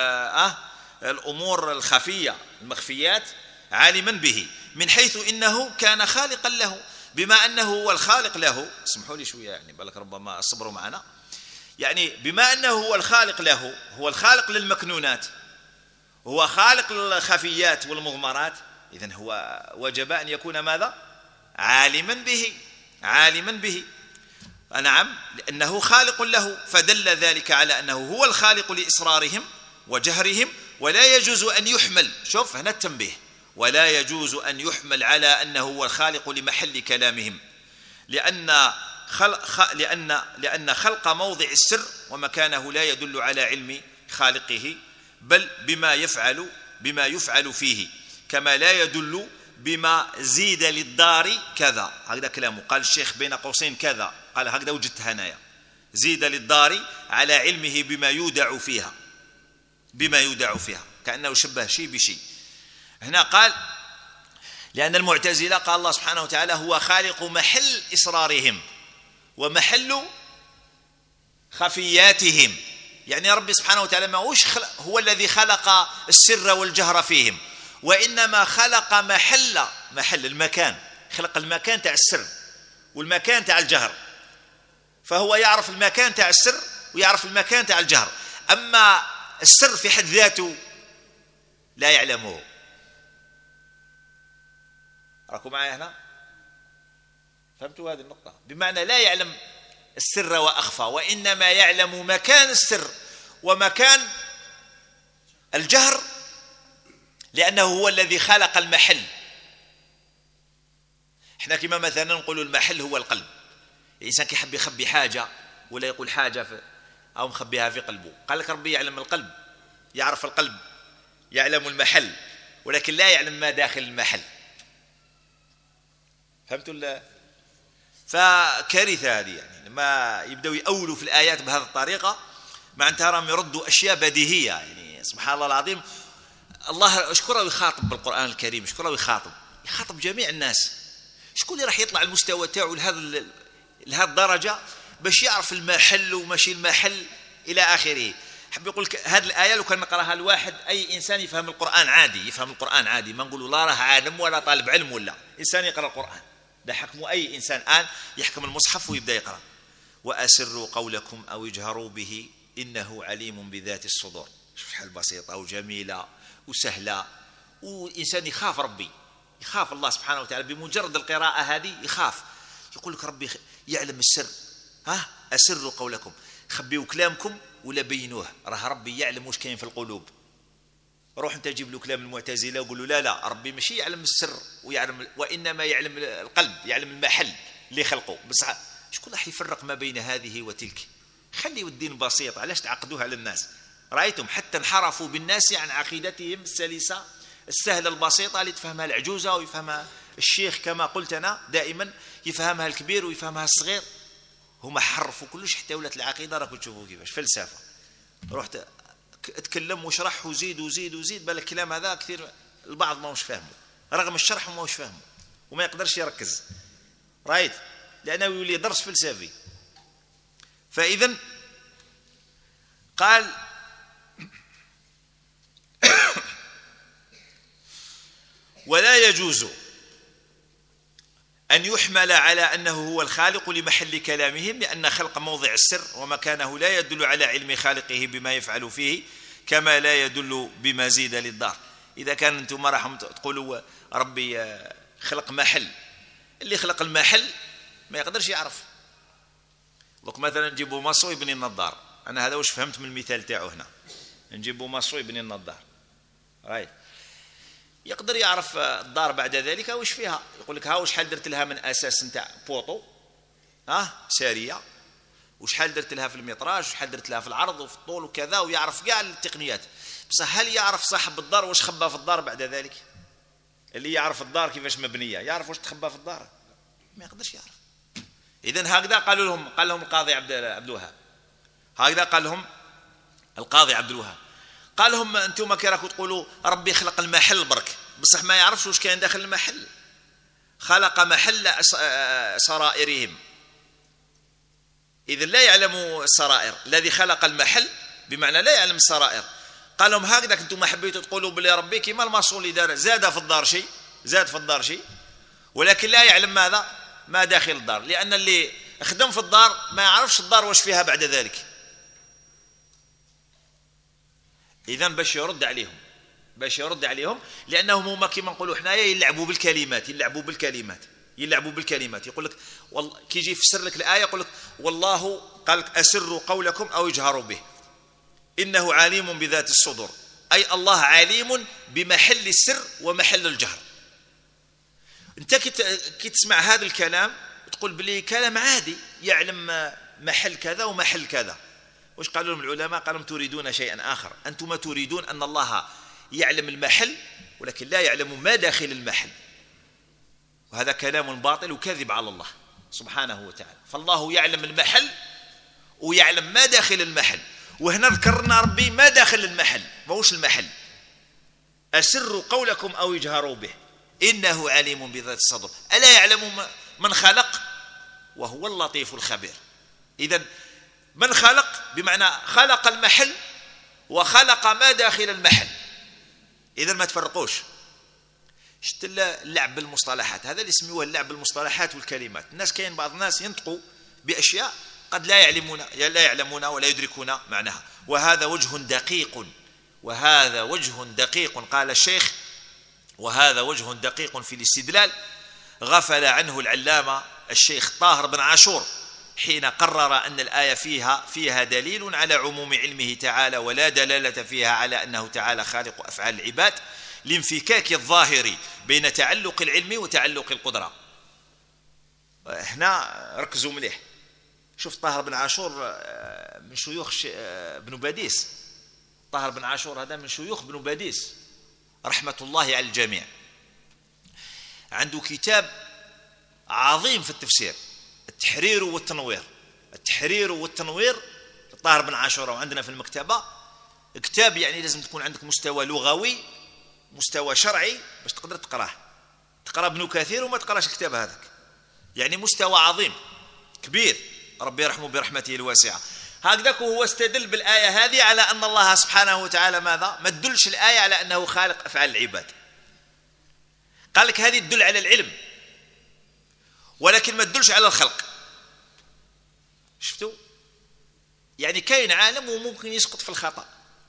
بالأمور الخفية المخفيات، عالما به من حيث إنه كان خالقا له. بما أنه هو الخالق له، اسمحوا لي شوية يعني بالك ربما صبروا معنا، يعني بما أنه هو الخالق له، هو الخالق للمكنونات، هو خالق للخفيات والمضمرات، إذن هو وجب أن يكون ماذا؟ عالما به. عالما به نعم، لأنه خالق له، فدل ذلك على أنه هو الخالق لإسرارهم وجهرهم. ولا يجوز أن يحمل، شوف هنا التنبيه، ولا يجوز أن يحمل على أنه هو الخالق لمحل كلامهم، لأن خلق, لأن لأن خلق موضع السر ومكانه لا يدل على علم خالقه، بل بما يفعل بما يفعل فيه، كما لا يدل بما زيد للدار كذا. هكذا كلامه، قال الشيخ بين قوسين كذا، قال هكذا وجدت هنايا، زيد للدار على علمه بما يودع فيها، بما يودع فيها، كأنه شبه شيء بشيء. هنا قال لأن المعتزلة قال الله سبحانه وتعالى هو خالق محل إسرارهم ومحل خفياتهم. يعني ربي سبحانه وتعالى ما هوش هو الذي خلق السر والجهر فيهم، وإنما خلق محل محل المكان، خلق المكان تاع السر والمكان تاع الجهر، فهو يعرف المكان تاع السر ويعرف المكان تاع الجهر. أما السر في حد ذاته لا يعلمه. راكم معي هنا؟ فهمتوا هذه النقطة؟ بمعنى لا يعلم السر وأخفى، وإنما يعلم مكان السر ومكان الجهر، لأنه هو الذي خلق المحل. احنا كما مثلا نقول المحل هو القلب. الإنسان كي يحب يخبي حاجة ولا يقول حاجة في أو مخبيها في قلبه، قال لك ربي يعلم القلب، يعرف القلب يعلم المحل ولكن لا يعلم ما داخل المحل. فهمتوا ولا؟ فكارثة هذه، يعني لما يبدأوا يأولوا في الآيات بهذه الطريقة معناتها راهم يردوا أشياء بديهية. يعني سبحان الله العظيم، الله اشكره يخاطب بالقرآن الكريم، اشكره يخاطب يخاطب جميع الناس. شكون اللي راح يطلع المستوى تاعو لهذا لهذه الدرجة باش يعرف المحل وماشي المحل إلى آخره؟ حب يقول لك هذه الآية لو كان نقراها الواحد أي إنسان يفهم القرآن عادي، يفهم القرآن عادي، ما نقولوا لا راه عالم ولا طالب علم ولا إنسان يقرأ القرآن. ده حكم أي إنسان الآن يحكم المصحف ويبدأ يقرأ. وأسروا قولكم أو اجهروا به إنه عليم بذات الصدور. شوف حال بسيطة وجميلة وسهلة، وإنسان يخاف ربي، يخاف الله سبحانه وتعالى بمجرد القراءة هذه يخاف. يقول لك ربي يعلم السر، ها أسروا قولكم، خبيوا كلامكم ولا بينوه، راه ربي يعلم واش كاين في القلوب. روح انت جيب له كلام المعتزله وقول له لا لا ربي ماشي يعلم السر ويعلم، وانما يعلم القلب، يعلم المحل اللي خلقه. بس شكون راح يفرق ما بين هذه وتلك؟ خليوا الدين بسيط، علاش تعقدوها على الناس؟ رايتم حتى انحرفوا بالناس عن عقيدتهم السلسه السهله البسيطه اللي تفهمها العجوزه ويفهمها الشيخ كما قلت انا دائما، يفهمها الكبير ويفهمها الصغير. هما حرفوا كلش حتى ولات العقيده راكم تشوفوا كيفاش فلسفه. رحت اتكلم وشرح وزيد وزيد وزيد، بل الكلام هذا كثير البعض ما هوش فاهمه، رغم الشرح ما هوش فاهمه وما يقدرش يركز، رايت؟ لانه يولي درس فلسفي. فاذا قال ولا يجوز أن يحمل على أنه هو الخالق لمحل كلامهم، لأن خلق موضع السر ومكانه لا يدل على علم خالقه بما يفعل فيه، كما لا يدل بمزيد للدار. إذا كان أنتم راح تقولوا ربي خلق محل، اللي خلق المحل ما يقدرش يعرف. لك مثلا نجيبوا مصو يبني النظار، أنا هذا وش فهمت من المثال تاعو هنا، نجيبوا مصو يبني النظار، رايت؟ يقدر يعرف الدار بعد ذلك وش فيها، يقول لك ها وشحال درت لها من اساس نتاع بوطو، ها ساريه، وشحال درت لها في المتراج، وشحال درت لها في العرض وفي الطول وكذا، ويعرف كاع التقنيات. بس هل يعرف صاحب الدار واش خبى في الدار بعد ذلك؟ اللي يعرف الدار كيفاش مبنيه يعرف واش تخبى في الدار؟ ما يقدرش يعرف. اذا هكذا قالوا لهم، قال لهم القاضي عبد عبد الوهاب، هكذا قال لهم القاضي عبد الوهاب، قال لهم انتم كي راكم تقولوا ربي خلق المحل برك، بصح ما يعرفش واش كاين داخل المحل. خلق محل سرائرهم، اذا لا يعلم السرائر. الذي خلق المحل بمعنى لا يعلم السرائر. قال لهم هكذا انتم حبيتوا تقولوا بلي ربي كيما المصول اللي دار زاد في الدار شيء، زاد في الدار شيء، ولكن لا يعلم ماذا ما داخل الدار، لان اللي خدم في الدار ما يعرفش الدار واش فيها بعد ذلك. إذا باش يرد عليهم، باش يرد عليهم لأنهم هما كما نقولوا حنايا يلعبوا بالكلمات، يلعبوا بالكلمات، يلعبوا بالكلمات. يقول لك والله كي يجي يفسر لك الآية يقول لك والله قال لك أسروا قولكم أو اجهروا به إنه عليم بذات الصدور، أي الله عليم بمحل السر ومحل الجهر. أنت كي تسمع هذا الكلام تقول بلي كلام عادي، يعلم محل كذا ومحل كذا. وش قالوا لهم العلماء؟ قالوا تريدون شيئا آخر، أنتم تريدون أن الله يعلم المحل ولكن لا يعلم ما داخل المحل، وهذا كلام باطل وكذب على الله سبحانه وتعالى. فالله يعلم المحل ويعلم ما داخل المحل، وهنا ذكرنا ربي ما داخل المحل ماهوش المحل. أسروا قولكم أو اجهروا به إنه عليم بذات الصدور، ألا يعلم من خلق وهو اللطيف الخبير. إذن من خلق بمعنى خلق المحل وخلق ما داخل المحل. إذن ما تفرقوش. شفت اللعب بالمصطلحات، هذا اللي يسموه اللعب بالمصطلحات والكلمات. الناس كاين بعض الناس ينطقوا بأشياء قد لا يعلمون لا يعلمون ولا يدركون معناها، وهذا وجه دقيق، وهذا وجه دقيق. قال الشيخ وهذا وجه دقيق في الاستدلال غفل عنه العلامة الشيخ طاهر بن عاشور حين قرر أن الآية فيها فيها دليل على عموم علمه تعالى ولا دلالة فيها على أنه تعالى خالق أفعال العباد، لانفكاك الظاهر بين تعلق العلم وتعلق القدرة. هنا ركزوا مليح. شوف طاهر بن عاشور من شيوخ بن باديس، طاهر بن عاشور هذا من شيوخ بن باديس رحمة الله على الجميع، عنده كتاب عظيم في التفسير، التحرير والتنوير. التحرير والتنوير طاهر بن عاشوراء، وعندنا في المكتبة كتاب يعني لازم تكون عندك مستوى لغوي، مستوى شرعي باش تقدر تقراه. تقرأ ابن كثير وما تقراش الكتاب هذاك، يعني مستوى عظيم كبير، ربي يرحمه برحمته الواسعة. هكذاك هو استدل بالآية هذه على أن الله سبحانه وتعالى ماذا؟ ما تدلش الآية على أنه خالق أفعال العباد، قال لك هذه تدل على العلم ولكن ما تدلش على الخلق. شفتوا؟ يعني كاين عالم وممكن يسقط في الخطأ،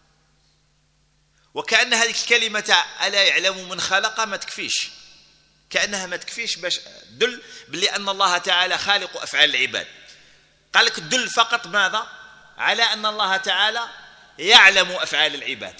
وكأن هذه الكلمة ألا يعلم من خلق ما تكفيش، كأنها ما تكفيش باش تدل بلي أن الله تعالى خالق أفعال العباد. قال لك تدل فقط ماذا؟ على أن الله تعالى يعلم أفعال العباد.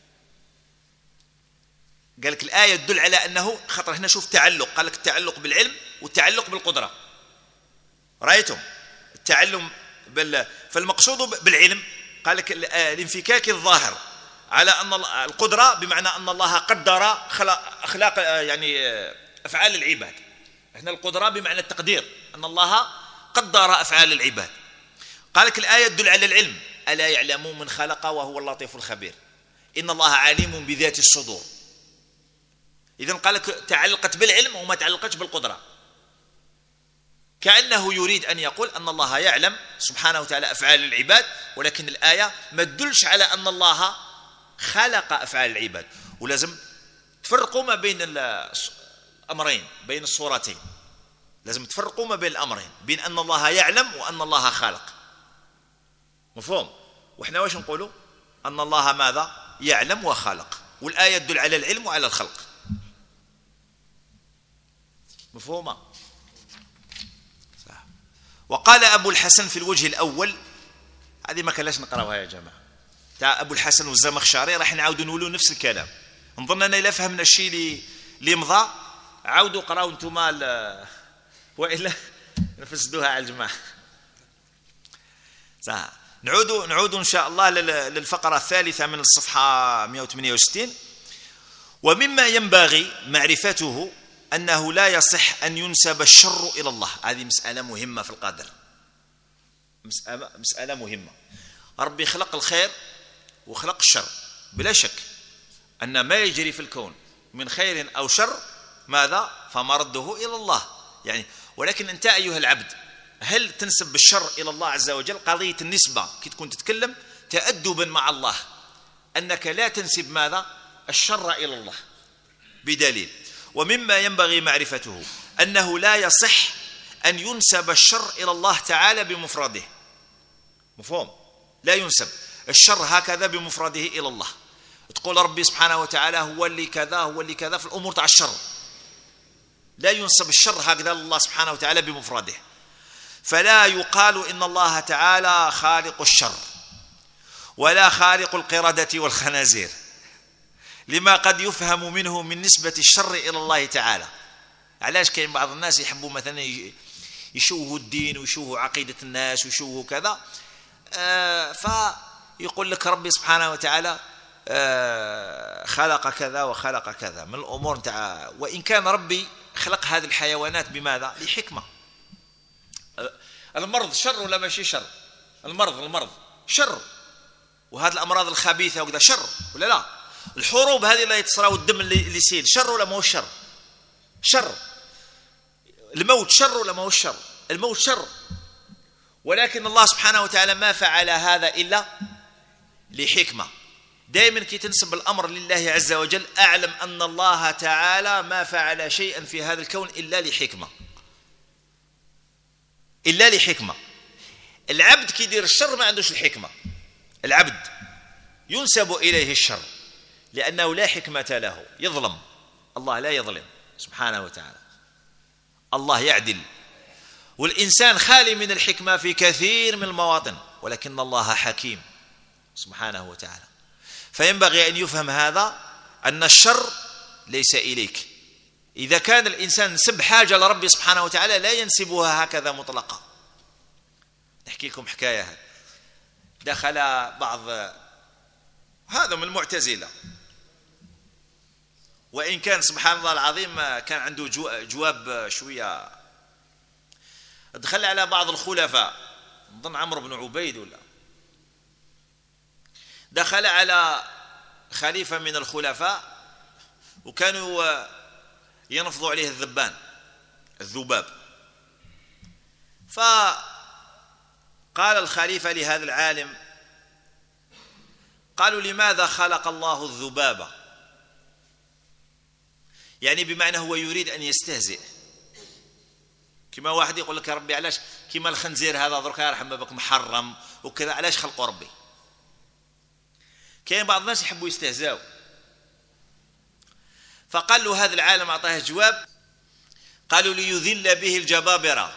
قال لك الآية تدل على أنه خطر هنا، شوف تعلق، قال لك التعلق بالعلم والتعلق بالقدرة. رأيتم التعلم بال... فالمقصود بالعلم قال لك الانفكاك الظاهر على أن القدرة بمعنى أن الله قدر أخلاق يعني أفعال العباد. احنا القدرة بمعنى التقدير، أن الله قدر أفعال العباد. قال لك الآية تدل على العلم، ألا يعلم من خلق وهو اللطيف الخبير، إن الله عليم بذات الصدور. إذن قال لك تعلقت بالعلم وما تعلقتش بالقدرة، كأنه يريد أن يقول أن الله يعلم سبحانه وتعالى أفعال العباد، ولكن الآية ما تدلش على أن الله خلق أفعال العباد. ولازم تفرقوا ما بين الأمرين، بين الصورتين، لازم تفرقوا ما بين الأمرين، بين أن الله يعلم وأن الله خالق. مفهوم؟ وإحنا واش نقولوا؟ أن الله ماذا؟ يعلم وخالق، والآية تدل على العلم وعلى الخلق. مفهومة؟ صح. وقال أبو الحسن في الوجه الأول، هذه ما كلاش نقراوها يا جماعة، تاع أبو الحسن والزمخشري، راح نعاودوا نقولوا نفس الكلام. نظن أننا إلا فهمنا الشيء اللي اللي مضى عاودوا قراوا انتما، وإلا نفسدوها على الجماعة. صح. نعودوا نعودوا إن شاء الله للفقرة الثالثة من الصفحة مئة وثمانية وستين. ومما ينبغي معرفته أنه لا يصح أن ينسب الشر إلى الله. هذه مسألة مهمة في القدر، مسألة مهمة. ربي خلق الخير وخلق الشر، بلا شك أن ما يجري في الكون من خير أو شر ماذا؟ فمرده إلى الله يعني. ولكن أنت أيها العبد هل تنسب الشر إلى الله عز وجل؟ قضية النسبة كي تكون تتكلم تأدبا مع الله أنك لا تنسب ماذا؟ الشر إلى الله، بدليل. ومما ينبغي معرفته أنه لا يصح أن ينسب الشر إلى الله تعالى بمفرده. مفهوم؟ لا ينسب الشر هكذا بمفرده إلى الله، تقول ربي سبحانه وتعالى هو اللي كذا هو اللي كذا في الأمور تاع الشر، لا ينسب الشر هكذا لله سبحانه وتعالى بمفرده. فلا يقال إن الله تعالى خالق الشر ولا خالق القردة والخنازير، لما قد يفهم منه من نسبة الشر إلى الله تعالى. علاش كاين بعض الناس يحبوا مثلا يشوهوا الدين ويشوهوا عقيدة الناس ويشوهوا كذا، آه فيقول لك ربي سبحانه وتعالى آه خلق كذا وخلق كذا من الأمور تاع، وإن كان ربي خلق هذه الحيوانات بماذا؟ لحكمة. المرض شر ولا ماشي شر؟ المرض المرض شر، وهذه الأمراض الخبيثة وكذا شر ولا لا؟ الحروب هذه اللي تصرى والدم اللي يسيل شر ولا ما هو شر؟ شر. الموت شر ولا ما هو شر؟ الموت شر. ولكن الله سبحانه وتعالى ما فعل هذا إلا لحكمة. دائما كي تنسب الأمر لله عز وجل أعلم أن الله تعالى ما فعل شيئا في هذا الكون إلا لحكمة، إلا لحكمة. العبد كي يدير الشر ما عندوش الحكمة، العبد ينسب إليه الشر لأنه لا حكمة له، يظلم. الله لا يظلم سبحانه وتعالى، الله يعدل، والإنسان خالي من الحكمة في كثير من المواطن، ولكن الله حكيم سبحانه وتعالى. فينبغي أن يفهم هذا أن الشر ليس إليك. إذا كان الإنسان نسب حاجة لربي سبحانه وتعالى لا ينسبها هكذا مطلقا. نحكي لكم حكاية. دخل بعض هذا من المعتزلة وإن كان سبحان الله العظيم كان عنده جواب شوية. دخل على بعض الخلفاء، نظن عمرو بن عبيد ولا، دخل على خليفة من الخلفاء وكانوا ينفضوا عليه الذبان الذباب، فقال الخليفة لهذا العالم، قالوا لماذا خلق الله الذبابة؟ يعني بمعنى هو يريد أن يستهزئ، كما واحد يقول لك يا ربي علاش كما الخنزير هذا درك يرحم بابك محرم وكذا، علاش خلقوا ربي؟ كاين بعض الناس يحبوا يستهزئوا. فقال له هذا العالم، أعطاه جواب، قالوا ليذل به الجبابرة،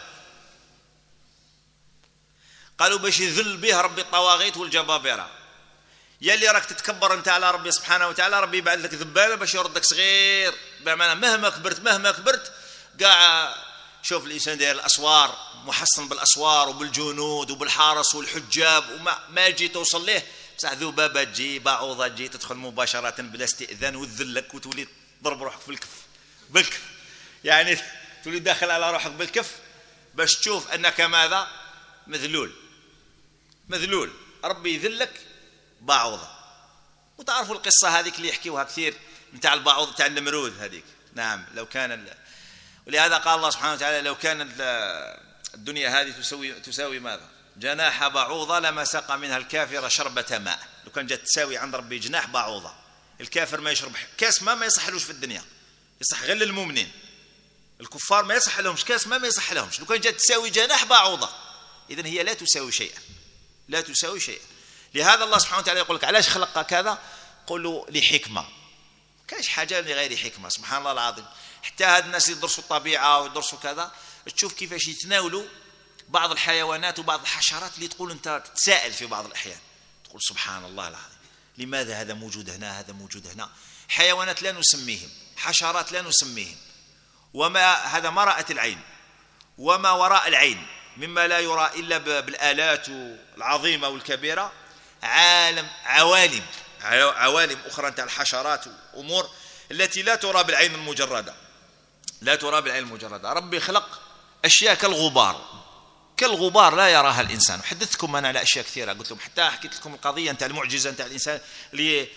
قالوا باش يذل به ربي الطواغيت والجبابرة. يلي راك تتكبر انت على ربي سبحانه وتعالى، ربي يبعث لك ذبانه باش يردك صغير، بمعنى مهما كبرت مهما كبرت كاع. شوف الانسان داير الاسوار، محصن بالاسوار وبالجنود وبالحرس والحجاب، وما ما جيت توصل ليه، بصح ذبابه تجي، بعوضه تجي، تدخل مباشره بلا استئذان وتذلك وتولي تضرب روحك في الكف بالكف، يعني تولي داخل على روحك بالكف باش تشوف انك ماذا؟ مذلول مذلول. ربي يذلك بعوضة. وتعرفوا القصة هذيك اللي يحكيوها كثير نتاع البعوض تاع النمرود هذيك. نعم، لو كان ال... ولهذا قال الله سبحانه وتعالى لو كان الدنيا هذه تساوي تساوي ماذا؟ جناح بعوضة لما سقى منها الكافر شربة ماء. لو كان جات تساوي عند ربي جناح بعوضة، الكافر ما يشرب كاس ماء ما يصحلوش في الدنيا، يصح غير للمؤمنين. الكفار ما يصح لهمش كاس ماء، ما يصح لهمش. لو كان جات تساوي جناح بعوضة، إذن هي لا تساوي شيئا، لا تساوي شيئا. لهذا الله سبحانه وتعالى يقول لك علاش خلق كذا؟ قولوا لحكمة. كاش حاجة لغير حكمة، سبحان الله العظيم. حتى هاد الناس اللي يدرسوا الطبيعة ويدرسوا كذا، تشوف كيفاش يتناولوا بعض الحيوانات وبعض الحشرات اللي تقول أنت تتساءل في بعض الأحيان، تقول سبحان الله العظيم، لماذا هذا موجود هنا هذا موجود هنا؟ حيوانات لا نسميهم، حشرات لا نسميهم، وما هذا ما رأت العين وما وراء العين مما لا يرى إلا بالآلات العظيمة والكبيرة، عالم عوالم عوالم أخرى تاع الحشرات وأمور التي لا ترى بالعين المجردة، لا ترى بالعين المجردة. ربي خلق أشياء كالغبار، كالغبار لا يراها الإنسان. حدثتكم أنا على أشياء كثيرة، قلت لكم حتى حكيت لكم القضية نتاع المعجزة نتاع الإنسان اللي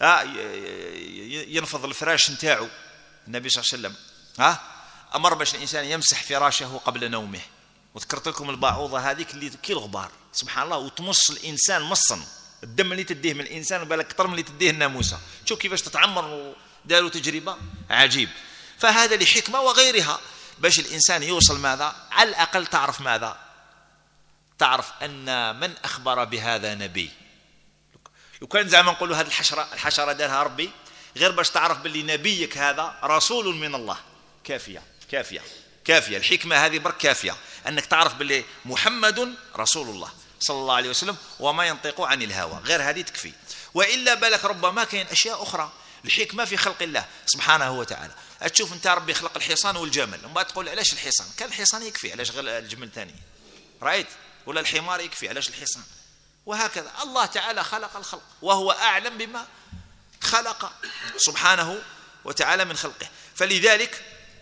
ينفض الفراش نتاعو. النبي صلى الله عليه وسلم ها أمر باش الإنسان يمسح فراشه قبل نومه، وذكرت لكم البعوضة هذيك اللي كالغبار سبحان الله، وتمص الإنسان مصا، الدم اللي تديه من الإنسان بالك أكثر من اللي تديه الناموسة. شوف كيفاش تتعمر، وداروا تجربة عجيب. فهذا لحكمة وغيرها باش الإنسان يوصل ماذا؟ على الأقل تعرف ماذا؟ تعرف أن من أخبر بهذا نبي. لو كان زعما نقولوا هذه الحشرة الحشرة دارها ربي غير باش تعرف باللي نبيك هذا رسول من الله، كافية كافية كافية. الحكمة هذه برك كافية أنك تعرف باللي محمد رسول الله صلى الله عليه وسلم وما ينطق عن الهوى، غير هذه تكفي. وإلا بالك ربما كاين أشياء أخرى. الحكمة في خلق الله سبحانه وتعالى. تشوف أنت ربي خلق الحصان والجمل، وما تقول علاش الحصان؟ كان الحصان يكفي، علاش غير الجمل ثاني؟ رأيت؟ ولا الحمار يكفي، علاش الحصان؟ وهكذا الله تعالى خلق الخلق وهو أعلم بما خلق سبحانه وتعالى من خلقه. فلذلك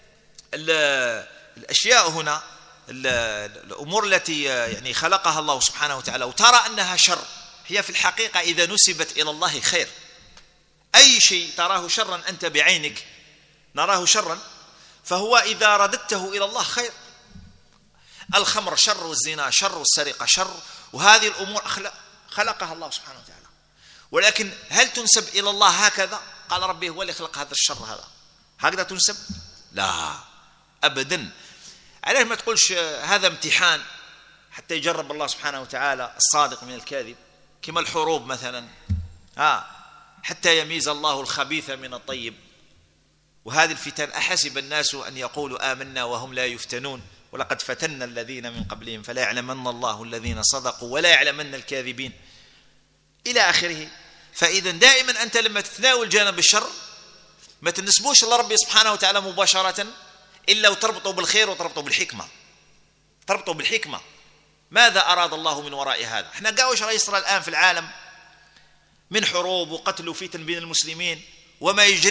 الأشياء هنا الأمور التي يعني خلقها الله سبحانه وتعالى وترى أنها شر، هي في الحقيقة إذا نسبت إلى الله خير. أي شيء تراه شرا أنت بعينك نراه شرا، فهو إذا رددته إلى الله خير. الخمر شر، والزنا شر، والسرقة شر، وهذه الأمور خلقها الله سبحانه وتعالى. ولكن هل تنسب إلى الله هكذا؟ قال ربي هو اللي خلق هذا الشر، هذا هكذا تنسب؟ لا أبدا. عليه ما تقولش هذا امتحان حتى يجرب الله سبحانه وتعالى الصادق من الكاذب، كما الحروب مثلا ها حتى يميز الله الخبيث من الطيب. وهذه الفتن أحسب الناس أن يقولوا آمنا وهم لا يفتنون ولقد فتنا الذين من قبلهم فلا يعلمن الله الذين صدقوا ولا يعلمن الكاذبين إلى آخره. فإذا دائما أنت لما تتناول جانب الشر ما تنسبوش لربي سبحانه وتعالى مباشرة، إلا وتربطوا بالخير وتربطوا بالحكمة، تربطوا بالحكمة. ماذا أراد الله من وراء هذا؟ احنا قاعد وش راه يصير الآن في العالم من حروب وقتل وفتن بين المسلمين وما يجري؟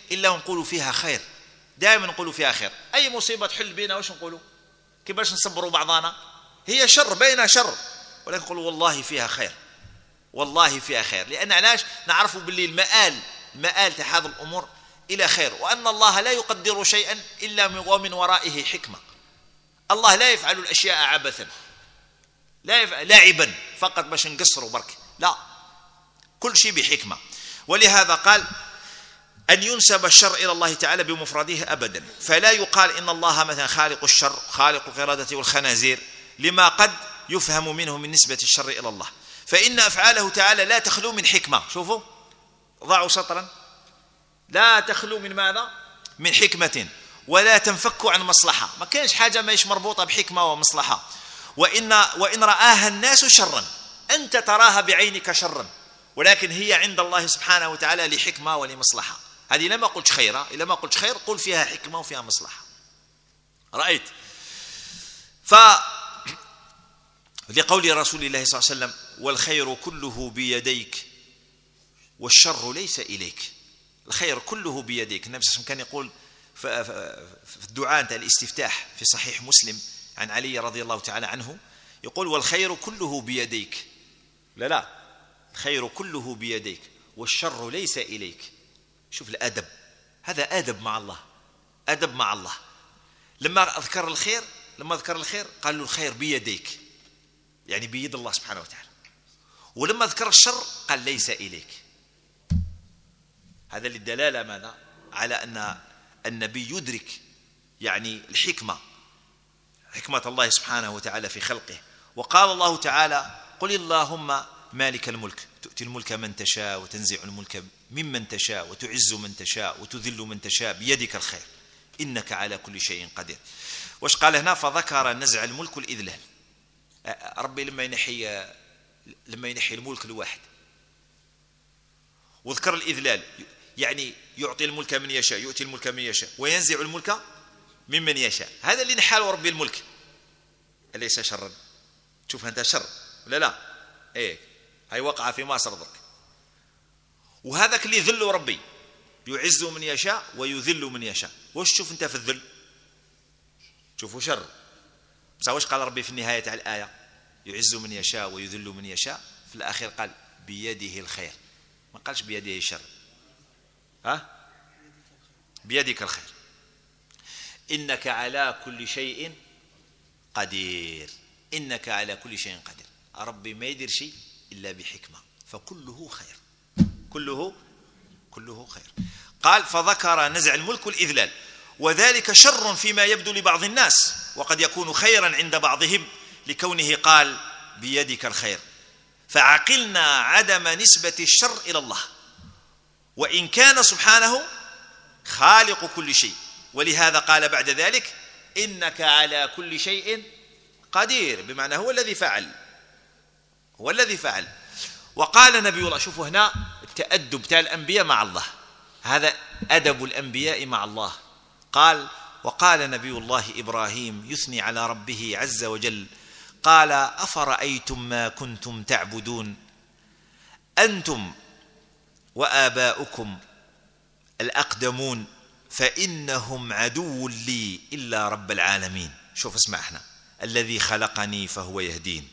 إلا ونقولوا فيها خير، دائما نقولوا فيها خير. أي مصيبة تحل بينا وش نقولوا؟ كيفاش نصبروا بعضنا؟ هي شر بينها شر، ولكن نقولوا والله فيها خير، والله فيها خير، لأن علاش؟ نعرفوا باللي المآل مآل هذه الأمور إلى خير، وأن الله لا يقدر شيئا إلا ومن ورائه حكمة. الله لا يفعل الأشياء عبثا، لا يفعل لاعبا فقط باش نقصروا برك، لا، كل شيء بحكمة. ولهذا قال أن ينسب الشر إلى الله تعالى بمفرده أبدا، فلا يقال إن الله مثلا خالق الشر، خالق القردة والخنازير، لما قد يفهم منه من نسبة الشر إلى الله، فإن أفعاله تعالى لا تخلو من حكمة. شوفوا، ضعوا سطرا، لا تخلو من ماذا؟ من حكمة، ولا تنفك عن مصلحة. ما كانش حاجة ما يش مربوطة بحكمة ومصلحة. وإن, وإن رآها الناس شرا، أنت تراها بعينك شرا، ولكن هي عند الله سبحانه وتعالى لحكمة ولمصلحة. هذه لما قلت خيرا، إلا ما قلت خير قل فيها حكمة وفيها مصلحة. رأيت؟ ف لقول رسول الله صلى الله عليه وسلم: والخير كله بيديك والشر ليس إليك. الخير كله بيديك. النبي صلى الله عليه وسلم كان يقول في الدعاء الاستفتاح في صحيح مسلم عن علي رضي الله تعالى عنه، يقول: والخير كله بيديك. لا لا، الخير كله بيديك والشر ليس إليك. شوف الأدب، هذا أدب مع الله، أدب مع الله. لما أذكر الخير لما أذكر الخير قال له: الخير بيديك، يعني بيد الله سبحانه وتعالى. ولما ذكر الشر قال: ليس إليك. هذا للدلالة ماذا؟ على أن النبي يدرك يعني الحكمة، حكمة الله سبحانه وتعالى في خلقه. وقال الله تعالى: قل اللهم مالك الملك تؤتي الملك من تشاء وتنزع الملك ممن تشاء وتعز من تشاء وتذل من تشاء بيدك الخير إنك على كل شيء قدير. واش قال هنا؟ فذكر نزع الملك والإذلال. ربي لما ينحي لما ينحي الملك الواحد وذكر الإذلال، يعني يعطي الملك من يشاء، يؤتي الملك من يشاء، وينزع الملك ممن يشاء. هذا اللي نحاله ربي الملك، أليس شرا؟ شوف أنت شر ولا لا؟ إيه، هاي وقع في مصر ذلك. وهذاك اللي يذل ربي، يعز من يشاء ويذل من يشاء. وش تشوف أنت في الذل؟ شوفوا شر. بس وش قال ربي في النهاية على الآية؟ يعز من يشاء ويذل من يشاء. في الأخير قال: بيده الخير، ما قالش بيده الشر. ها؟ بيدك الخير إنك على كل شيء قدير. إنك على كل شيء قدير. ربي ما يدير شيء إلا بحكمة، فكله خير، كله كله خير. قال: فذكر نزع الملك والإذلال، وذلك شر فيما يبدو لبعض الناس، وقد يكون خيرا عند بعضهم لكونه قال: بيدك الخير. فعقلنا عدم نسبة الشر إلى الله، وإن كان سبحانه خالق كل شيء. ولهذا قال بعد ذلك: إنك على كل شيء قدير، بمعنى هو الذي فعل، هو الذي فعل. وقال نبي الله، شوفوا هنا التأدب تاع الأنبياء مع الله، هذا أدب الأنبياء مع الله. قال: وقال نبي الله إبراهيم يثني على ربه عز وجل، قال: أفرأيتم ما كنتم تعبدون أنتم وآباؤكم الأقدمون فإنهم عدو لي إلا رب العالمين. شوف اسمع احنا: الذي خلقني فهو يهدين،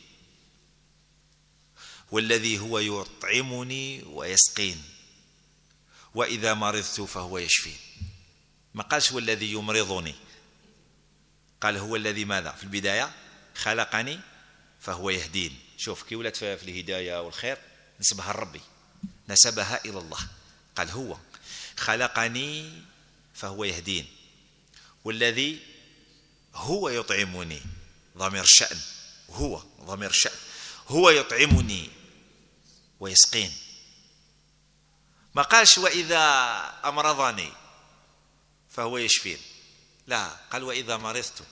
والذي هو يطعمني ويسقين، وإذا مرضت فهو يشفين. ما قالش هو الذي يمرضني، قال هو الذي ماذا؟ في البداية خلقني فهو يهدين. شوف كي ولات في الهداية والخير نسبها الربي، نسبها إلى الله. قال هو خلقني فهو يهدين، والذي هو يطعمني، ضمير الشأن، هو ضمير الشأن، هو يطعمني ويسقين. ما قالش وإذا أمرضني فهو يشفين، لا، قال وإذا مرضت.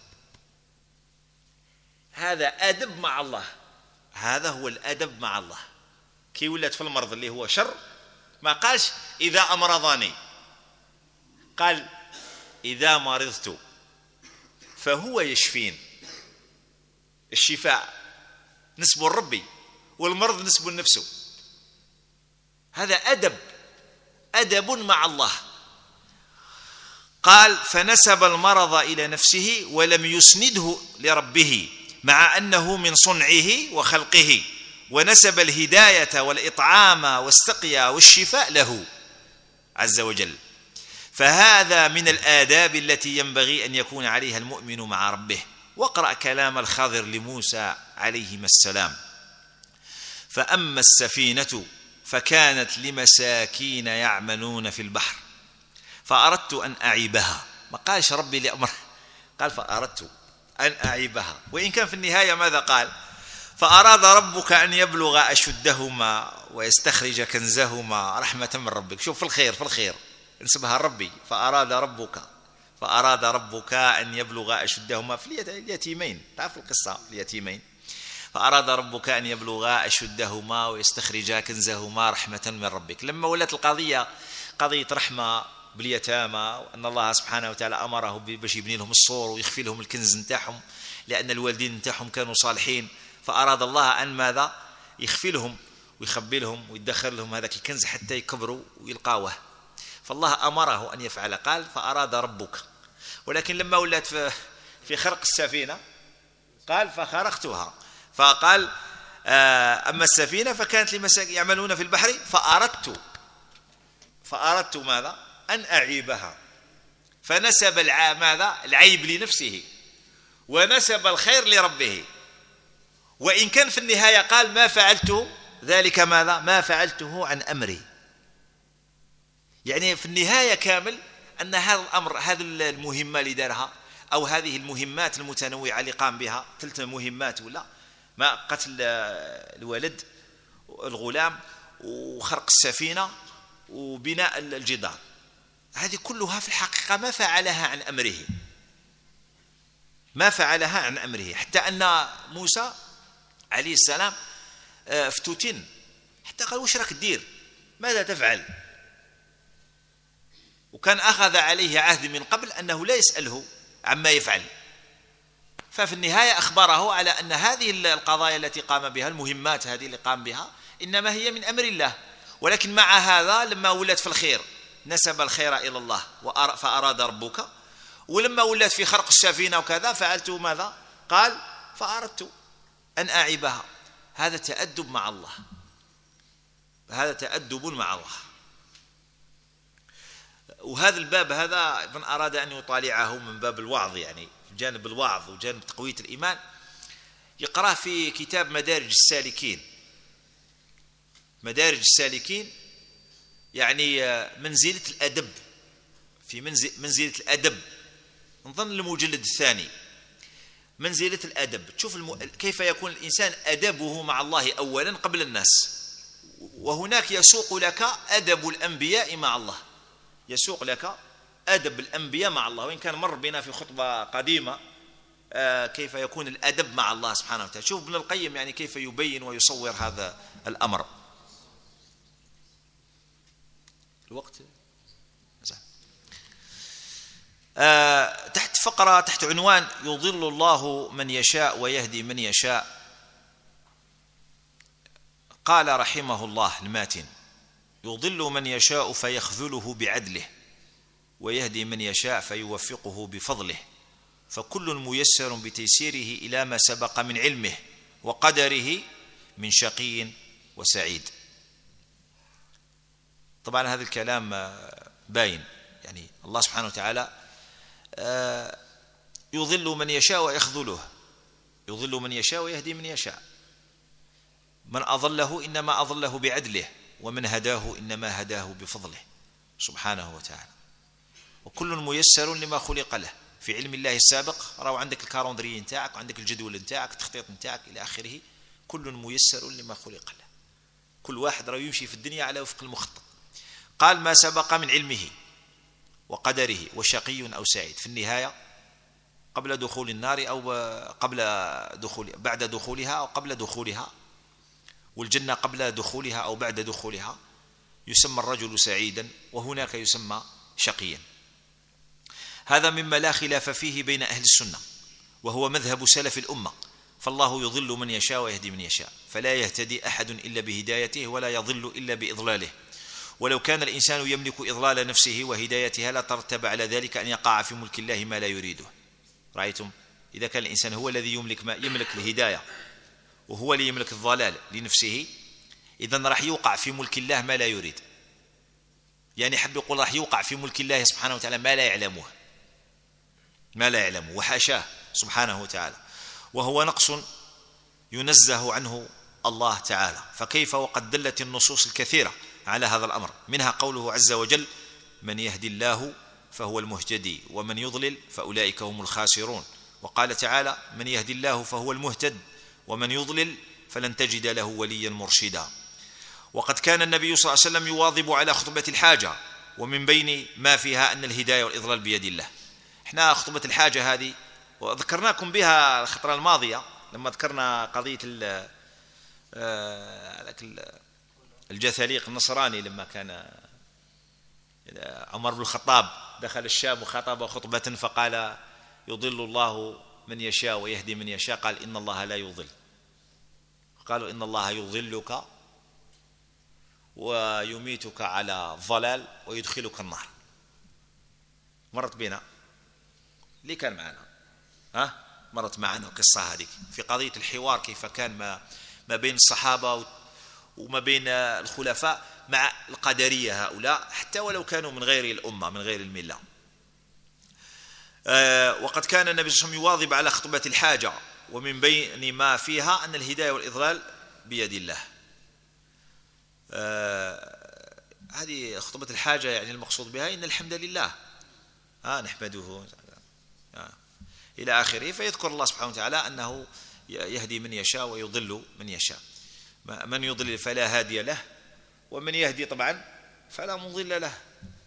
هذا أدب مع الله، هذا هو الأدب مع الله. كي ولات في المرض اللي هو شر ما قالش إذا أمرضني، قال إذا مرضت فهو يشفين. الشفاء نسبه الربي والمرض نسبه لنفسه. هذا أدب، أدب مع الله. قال فنسب المرض إلى نفسه ولم يسنده لربه مع أنه من صنعه وخلقه، ونسب الهداية والإطعام والسقيا والشفاء له عز وجل. فهذا من الآداب التي ينبغي أن يكون عليها المؤمن مع ربه. واقرأ كلام الخضر لموسى عليهما السلام: فأما السفينة فكانت لمساكين يعملون في البحر فأردت أن أعيبها. ما قالش ربي لأمر، قال فأردت أن أعيبها. وإن كان في النهاية ماذا قال؟ فأراد ربك أن يبلغ أشدهما ويستخرج كنزهما رحمة من ربك. شوف في الخير في الخير نسبها ربي. فأراد ربك فأراد ربك أن يبلغ أشدهما في اليتيمين، تعرف القصة اليتيمين. فأراد ربك أن يبلغ أشدهما ويستخرج كنزهما رحمة من ربك. لما ولت القضية قضية رحمة باليتامى، وأن الله سبحانه وتعالى أمره باش يبني لهم السور ويخفي لهم الكنز نتاعهم لأن الوالدين نتاعهم كانوا صالحين، فأراد الله أن ماذا؟ يخفي لهم ويخبي لهم ويدخر لهم هذاك الكنز حتى يكبروا ويلقاوه. فالله أمره أن يفعل، قال فأراد ربك. ولكن لما ولات في خرق السفينة قال فخرقتها، فقال أما السفينة فكانت لمساكين يعملون في البحر فأردت فأردت ماذا؟ أن أعيبها. فنسب الع... ماذا؟ العيب لنفسه ونسب الخير لربه. وإن كان في النهاية قال ما فعلته ذلك ماذا؟ ما فعلته عن أمري. يعني في النهاية كامل أن هذا الأمر، هذه المهمة اللي دارها أو هذه المهمات المتنوعة اللي قام بها، ثلاث مهمات ولا ما، قتل الولد الغلام وخرق السفينة وبناء الجدار، هذه كلها في الحقيقة ما فعلها عن أمره، ما فعلها عن أمره. حتى أن موسى عليه السلام افتتن، حتى قال وش راك دير؟ ماذا تفعل؟ وكان أخذ عليه عهد من قبل أنه لا يسأله عما يفعل. ففي النهاية أخبره على أن هذه القضايا التي قام بها، المهمات هذه اللي قام بها، إنما هي من أمر الله. ولكن مع هذا لما ولت في الخير نسب الخير إلى الله فأراد ربك، ولما ولت في خرق السفينة وكذا فعلت ماذا؟ قال فأردت أن أعيبها. هذا تأدب مع الله، هذا تأدب مع الله. وهذا الباب هذا من أراد أن يطالعه من باب الوعظ، يعني جانب الوعظ وجانب تقوية الإيمان، يقرأ في كتاب مدارج السالكين. مدارج السالكين يعني منزلة الأدب، في منزل منزلة الأدب، نظن المجلد الثاني، منزلة الأدب. تشوف الم... كيف يكون الإنسان أدبه مع الله أولا قبل الناس. وهناك يسوق لك أدب الأنبياء مع الله، يسوق لك أدب الأنبياء مع الله. وإن كان مر بنا في خطبة قديمة آه كيف يكون الأدب مع الله سبحانه وتعالى. شوف ابن القيم يعني كيف يبين ويصور هذا الأمر. الوقت آه تحت فقرة تحت عنوان يضل الله من يشاء ويهدي من يشاء، قال رحمه الله الماتن: يضل من يشاء فيخذله بعدله، ويهدي من يشاء فيوفقه بفضله، فكل ميسر بتيسيره إلى ما سبق من علمه وقدره من شقي وسعيد. طبعا هذا الكلام باين، يعني الله سبحانه وتعالى يضل من يشاء ويخذله، يضل من يشاء ويهدي من يشاء. من أضله إنما أضله بعدله، ومن هداه إنما هداه بفضله سبحانه وتعالى. وكل ميسر لما خلق له في علم الله السابق. راهو عندك الكالندري نتاعك وعندك الجدول نتاعك التخطيط نتاعك إلى آخره، كل ميسر لما خلق له. كل واحد راه يمشي في الدنيا على وفق المخطط. قال ما سبق من علمه وقدره وشقي أو سعيد. في النهاية قبل دخول النار أو قبل دخول بعد دخولها أو قبل دخولها، والجنة قبل دخولها أو بعد دخولها، يسمى الرجل سعيدا وهناك يسمى شقيا. هذا مما لا خلاف فيه بين أهل السنة، وهو مذهب سلف الأمة. فالله يضل من يشاء ويهدي من يشاء، فلا يهتدي أحد إلا بهدايته ولا يضل إلا بإضلاله. ولو كان الإنسان يملك إضلال نفسه وهدايتها لترتب على ذلك أن يقع في ملك الله ما لا يريده. رأيتم؟ إذا كان الإنسان هو الذي يملك ما يملك الهداية وهو اللي يملك الضلال لنفسه، إذن راح يوقع في ملك الله ما لا يريد. يعني حب يقول راح يوقع في ملك الله سبحانه وتعالى ما لا يعلمه ما لا يعلمه وحاشاه سبحانه وتعالى، وهو نقص ينزه عنه الله تعالى. فكيف وقد دلت النصوص الكثيرة على هذا الأمر، منها قوله عز وجل: من يهدي الله فهو المهتدي ومن يضلل فأولئك هم الخاسرون. وقال تعالى: من يهدي الله فهو المهتد ومن يضلل فلن تجد له وليا مرشدا. وقد كان النبي صلى الله عليه وسلم يواظب على خطبة الحاجة، ومن بين ما فيها أن الهداية والإضلال بيد الله. احنا خطبة الحاجة هذه وذكرناكم بها الخطرة الماضية لما ذكرنا قضية الجثليق النصراني، لما كان عمر بن الخطاب دخل الشام وخطب خطبة فقال: يضل الله من يشاء ويهدي من يشاء. قال: إن الله لا يضل. قالوا: إن الله يضلك ويميتك على الضلال ويدخلك النار. مرت بنا ليه كان معنا ها مرت معنا القصة هذه في قضية الحوار، كيف كان ما ما بين الصحابة وما بين الخلفاء مع القدرية هؤلاء، حتى ولو كانوا من غير الأمة من غير الملة. آه وقد كان النبي صلى الله عليه وسلم يواظب على خطبة الحاجة، ومن بين ما فيها أن الهداية والإضلال بيد الله. آه هذه خطبة الحاجة يعني المقصود بها إن الحمد لله آه نحمده آه إلى آخره. فيذكر الله سبحانه وتعالى أنه يهدي من يشاء ويضل من يشاء، من يضلل فلا هادي له ومن يهدي طبعا فلا مضل له.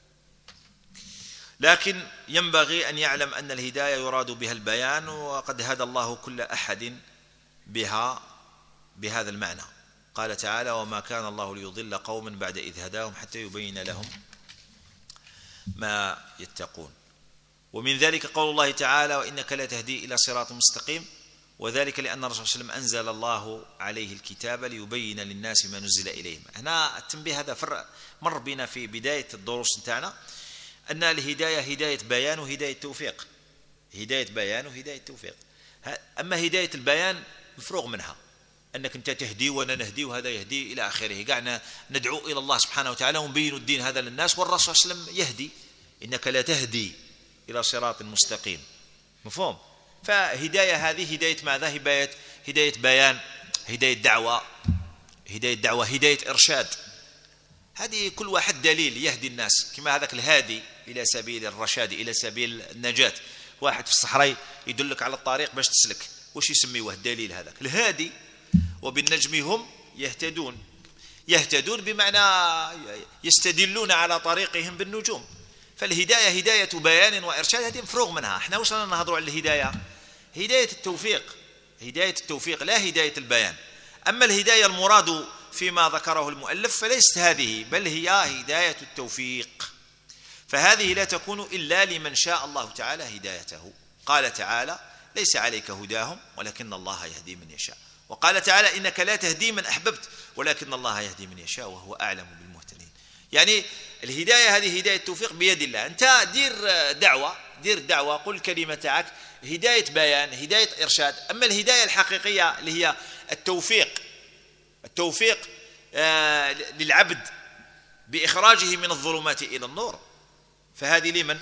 لكن ينبغي أن يعلم أن الهداية يراد بها البيان، وقد هدى الله كل أحد بها بهذا المعنى. قال تعالى: وما كان الله ليضل قوما بعد إذ هداهم حتى يبين لهم ما يتقون. ومن ذلك قول الله تعالى: وإنك لا تهدي إلى صراط مستقيم، وذلك لأن الرسول صلى الله عليه وسلم أنزل الله عليه الكتاب ليبين للناس ما نزل إليهم. هنا التنبيه هذا فرق مر بنا في بداية الدروس نتاعنا، أن الهداية هداية بيان وهداية توفيق. هداية بيان وهداية توفيق. أما هداية البيان مفروغ منها، أنك أنت تهدي وأنا نهدي وهذا يهدي إلى آخره. قاعدنا ندعو إلى الله سبحانه وتعالى ونبين الدين هذا للناس، والرسول صلى الله عليه وسلم يهدي: إنك لا تهدي إلى صراط مستقيم. مفهوم؟ فهداية هذه هداية ماذا؟ هداية هداية بيان، هداية دعوة، هداية دعوة، هداية إرشاد. هذه كل واحد دليل يهدي الناس، كما هذاك الهادي إلى سبيل الرشاد إلى سبيل النجاة. واحد في الصحراء يدلك على الطريق باش تسلك، وش يسميه الدليل هذاك؟ الهادي. وبالنجم هم يهتدون. يهتدون بمعنى يستدلون على طريقهم بالنجوم. فالهداية هداية بيان وإرشاد، هذه مفروغ منها. احنا وصلنا نهضروا على الهداية هداية التوفيق، هداية التوفيق لا هداية البيان. أما الهداية المراد فيما ذكره المؤلف فليست هذه، بل هي هداية التوفيق. فهذه لا تكون إلا لمن شاء الله تعالى هدايته. قال تعالى: ليس عليك هداهم ولكن الله يهدي من يشاء. وقال تعالى: إنك لا تهدي من أحببت ولكن الله يهدي من يشاء وهو أعلم بالمهتدين. يعني الهداية هذه هداية التوفيق بيد الله. أنت دير دعوة، دير دعوة، قل كلمة تاعك، هداية بيان، هداية إرشاد. أما الهداية الحقيقية اللي هي التوفيق، التوفيق آه للعبد بإخراجه من الظلمات إلى النور، فهذه لمن؟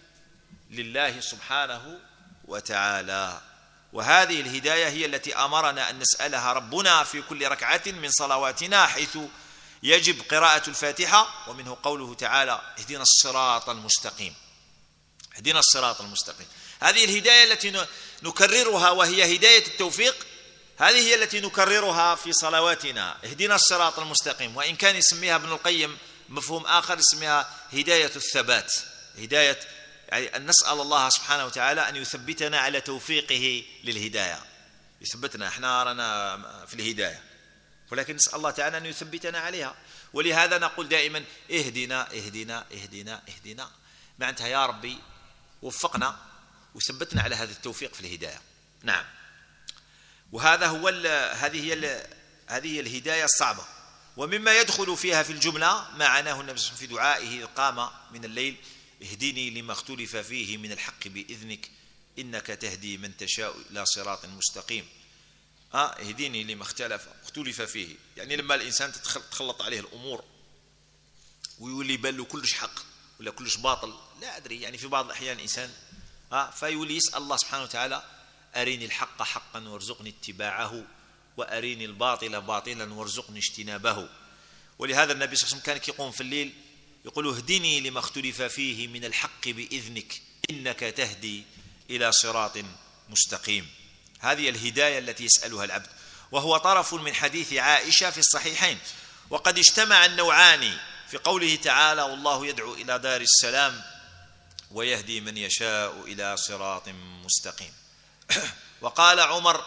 لله سبحانه وتعالى. وهذه الهداية هي التي أمرنا أن نسألها ربنا في كل ركعة من صلواتنا، حيث يجب قراءة الفاتحة، ومنه قوله تعالى: اهدنا الصراط المستقيم. اهدنا الصراط المستقيم. هذه الهداية التي نكررها وهي هداية التوفيق، هذه هي التي نكررها في صلواتنا: اهدنا الصراط المستقيم. وإن كان يسميها ابن القيم مفهوم آخر، يسميها هداية الثبات، هداية يعني أن نسأل الله سبحانه وتعالى أن يثبتنا على توفيقه للهداية. يثبتنا، احنا رانا في الهداية، ولكن نسأل الله تعالى أن يثبتنا عليها. ولهذا نقول دائما: اهدنا اهدنا اهدنا اهدنا، معناتها يا ربي وفقنا وثبتنا على هذا التوفيق في الهداية. نعم. وهذا هو هذه هي هذه الهداية الصعبة. ومما يدخل فيها في الجملة ما عناه النبي صلى الله عليه وسلم في دعائه قام من الليل: اهدني لما اختلف فيه من الحق بإذنك إنك تهدي من تشاء إلى صراط مستقيم. اه اهديني لما اختلف اختلف فيه، يعني لما الإنسان تتخلط عليه الأمور ويولي بال له كلش حق ولا كلش باطل، لا أدري، يعني في بعض الأحيان الإنسان اه فيولي يسأل الله سبحانه وتعالى: أريني الحق حقا وارزقني اتباعه وأريني الباطل باطلا وارزقني اجتنابه. ولهذا النبي صلى الله عليه وسلم كان يقوم في الليل يقول: اهدني لما اختلف فيه من الحق بإذنك إنك تهدي إلى صراط مستقيم. هذه الهداية التي يسألها العبد، وهو طرف من حديث عائشة في الصحيحين. وقد اجتمع النوعان في قوله تعالى: والله يدعو إلى دار السلام ويهدي من يشاء إلى صراط مستقيم. وقال عمر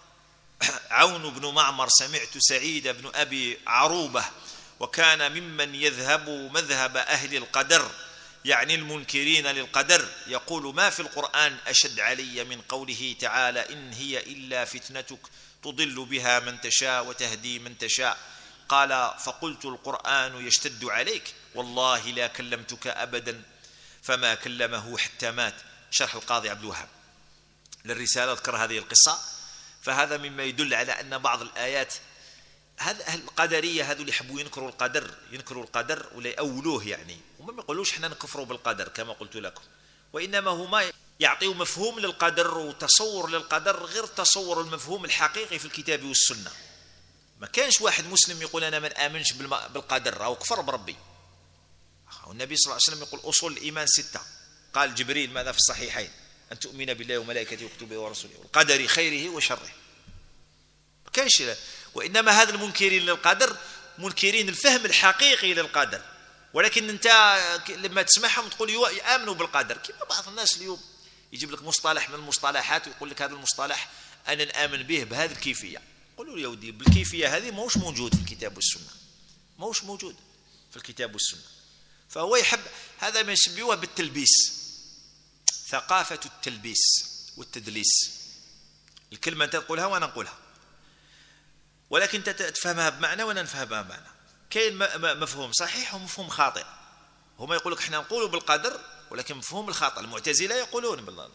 عون بن معمر: سمعت سعيد بن أبي عروبة وكان ممن يذهب مذهب أهل القدر، يعني المنكرين للقدر، يقول: ما في القرآن أشد علي من قوله تعالى: إن هي إلا فتنتك تضل بها من تشاء وتهدي من تشاء. قال: فقلت: القرآن يشتد عليك؟ والله لا كلمتك أبدا. فما كلمه حتى مات. شرح القاضي عبد الوهاب للرسالة ذكر هذه القصة. فهذا مما يدل على أن بعض الآيات، هذا القدرية هذو اللي يحبوا ينكروا القدر ينكروا القدر ولا يأولوه، يعني هم ما يقولوش احنا نكفروا بالقدر كما قلت لكم، وإنما هما يعطيوا مفهوم للقدر وتصور للقدر غير تصور المفهوم الحقيقي في الكتاب والسنة. ما كانش واحد مسلم يقول أنا ما آمنش بالقدر أو كفر بربي. والنبي صلى الله عليه وسلم يقول: أصول الإيمان ستة. قال جبريل ماذا في الصحيحين: أن تؤمن بالله وملائكته وكتبه ورسله والقدر خيره وشره. ما كانش، وإنما هذا المنكرين للقدر منكرين الفهم الحقيقي للقدر. ولكن أنت لما تسمعهم تقول يؤمنوا بالقدر، كما بعض الناس اليوم يجيب لك مصطلح من المصطلحات ويقول لك هذا المصطلح أنا نآمن به بهذه الكيفية. قولوا يا ودي بالكيفية هذه موش موجود في الكتاب والسنة، موش موجود في الكتاب والسنة. فهو يحب هذا ما يسميوه بالتلبيس، ثقافة التلبيس والتدليس. الكلمة أنت تقولها وأنا نقولها، ولكن أنت تفهمها بمعنى وأنا نفهمها بمعنى. كاين مفهوم صحيح ومفهوم خاطئ. هما يقول لك احنا نقولوا بالقدر، ولكن مفهوم الخاطئ. المعتزلة يقولون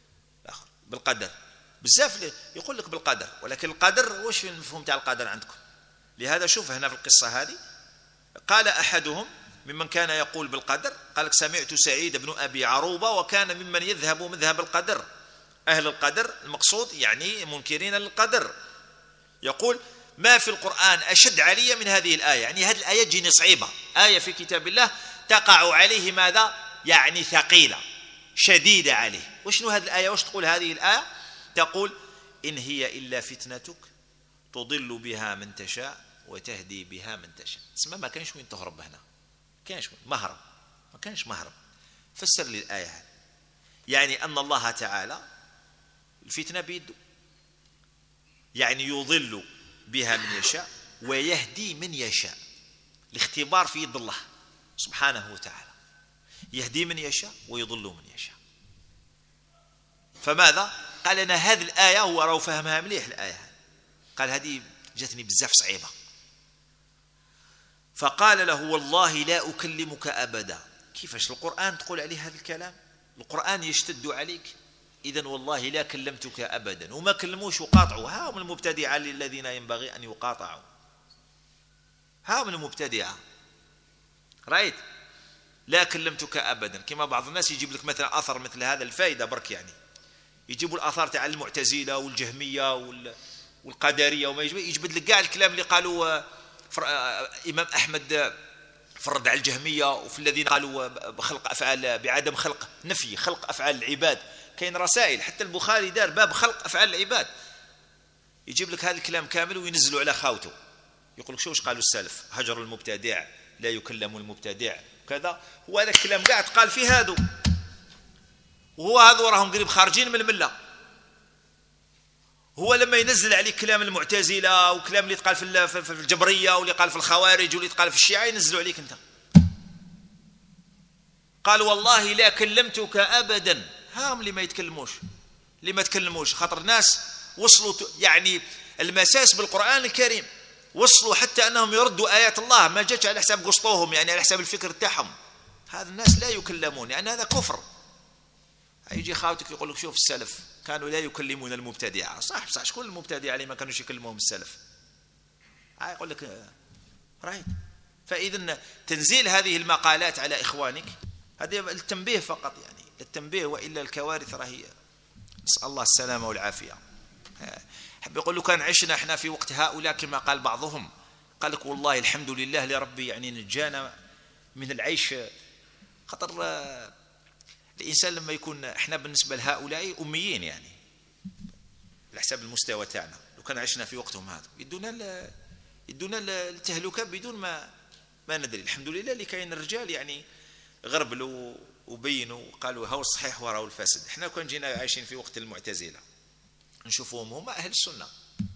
بالقدر بزاف، يقول لك بالقدر، ولكن القدر وش في المفهوم تاع القدر عندكم؟ لهذا شوف هنا في القصة هذه قال أحدهم ممن كان يقول بالقدر، قال لك: سمعت سعيد بن أبي عروبة وكان ممن يذهب مذهب القدر، أهل القدر المقصود يعني منكرين للقدر، يقول: ما في القرآن أشد علي من هذه الآية. يعني هذه الآية تجيني صعيبة، آية في كتاب الله تقع عليه ماذا؟ يعني ثقيلة شديدة عليه. وشنو هذه الآية؟ وش تقول هذه الآية؟ تقول: إن هي إلا فتنتك تضل بها من تشاء وتهدي بها من تشاء. اسمع، ما كانش وين تهرب هنا، كانش مهرب، ما كانش مهرب. فسر لي الآية هذه. يعني أن الله تعالى الفتنة بيده، يعني يضل بها من يشاء ويهدي من يشاء. الاختبار في يد الله سبحانه وتعالى، يهدي من يشاء ويضل من يشاء. فماذا قال لنا هذه الآية؟ هو راه فهمها مليح الآية، قال هذه جاتني بزاف صعيبة. فقال له: والله لا أكلمك أبدا. كيفاش القرآن تقول عليه هذا الكلام؟ القرآن يشتد عليك؟ إذن والله لا كلمتك أبدا. وما كلموش وقاطعوا، ها هم المبتدعة الذين ينبغي أن يقاطعوا، ها هم المبتدعة. رأيت؟ لا كلمتك أبدا. كما بعض الناس يجيب لك مثلا أثر مثل هذا الفائدة برك، يعني يجيبوا الآثار تاع المعتزلة والجهمية والقدرية وما يجب يجبد لك كاع الكلام اللي قالوا إمام أحمد في الرد على الجهمية، وفي الذين قالوا بخلق أفعال بعدم خلق نفي خلق أفعال العباد. كاين رسائل حتى البخاري دار باب خلق أفعال العباد، يجيب لك هذا الكلام كامل وينزلوا على خاوته، يقول لك شو وش قالوا السلف: هجر المبتدع، لا يكلم المبتدع كذا. وهذا الكلام قاعد قال فيه هذا، وهو هذو راهم قريب خارجين من المله. هو لما ينزل عليك كلام المعتزله وكلام اللي يتقال في الجبريه واللي قال في الخوارج واللي يتقال في الشيعه ينزلوا عليك انت. قال: والله لا كلمتك ابدا. هام اللي ما يتكلموش، اللي ما تكلموش، خاطر الناس وصلوا يعني المساس بالقرآن الكريم وصلوا حتى أنهم يردوا آيات الله، ما جاتش على حساب قسطوهم، يعني على حساب الفكر تاعهم. هذا الناس لا يكلمون، يعني هذا كفر. يجي خاوتك يقول لك شوف السلف كانوا لا يكلمون المبتدعة. صح صح، شكون المبتدعة اللي ما كانوش يكلموهم السلف؟ يقول لك رايت. فإذا تنزيل هذه المقالات على إخوانك هذا التنبيه فقط، يعني التنبيه، وإلا الكوارث راهي، نسأل الله السلامة والعافية. حب يقول له كان عشنا احنا في وقت هؤلاء كما قال بعضهم، قال لك والله الحمد لله لربي يعني نجانا من العيش. خطر الإنسان لما يكون، احنا بالنسبة لهؤلاء أميين يعني على حساب المستوى تاعنا، لو كان عشنا في وقتهم هذا يدونا يدونا التهلكة بدون ما ما ندري. الحمد لله اللي كاين الرجال يعني غربلوا وبينوا وقالوا هاو الصحيح وراو الفاسد. احنا كان جينا عايشين في وقت المعتزلة نشوفوهم هما أهل السنة،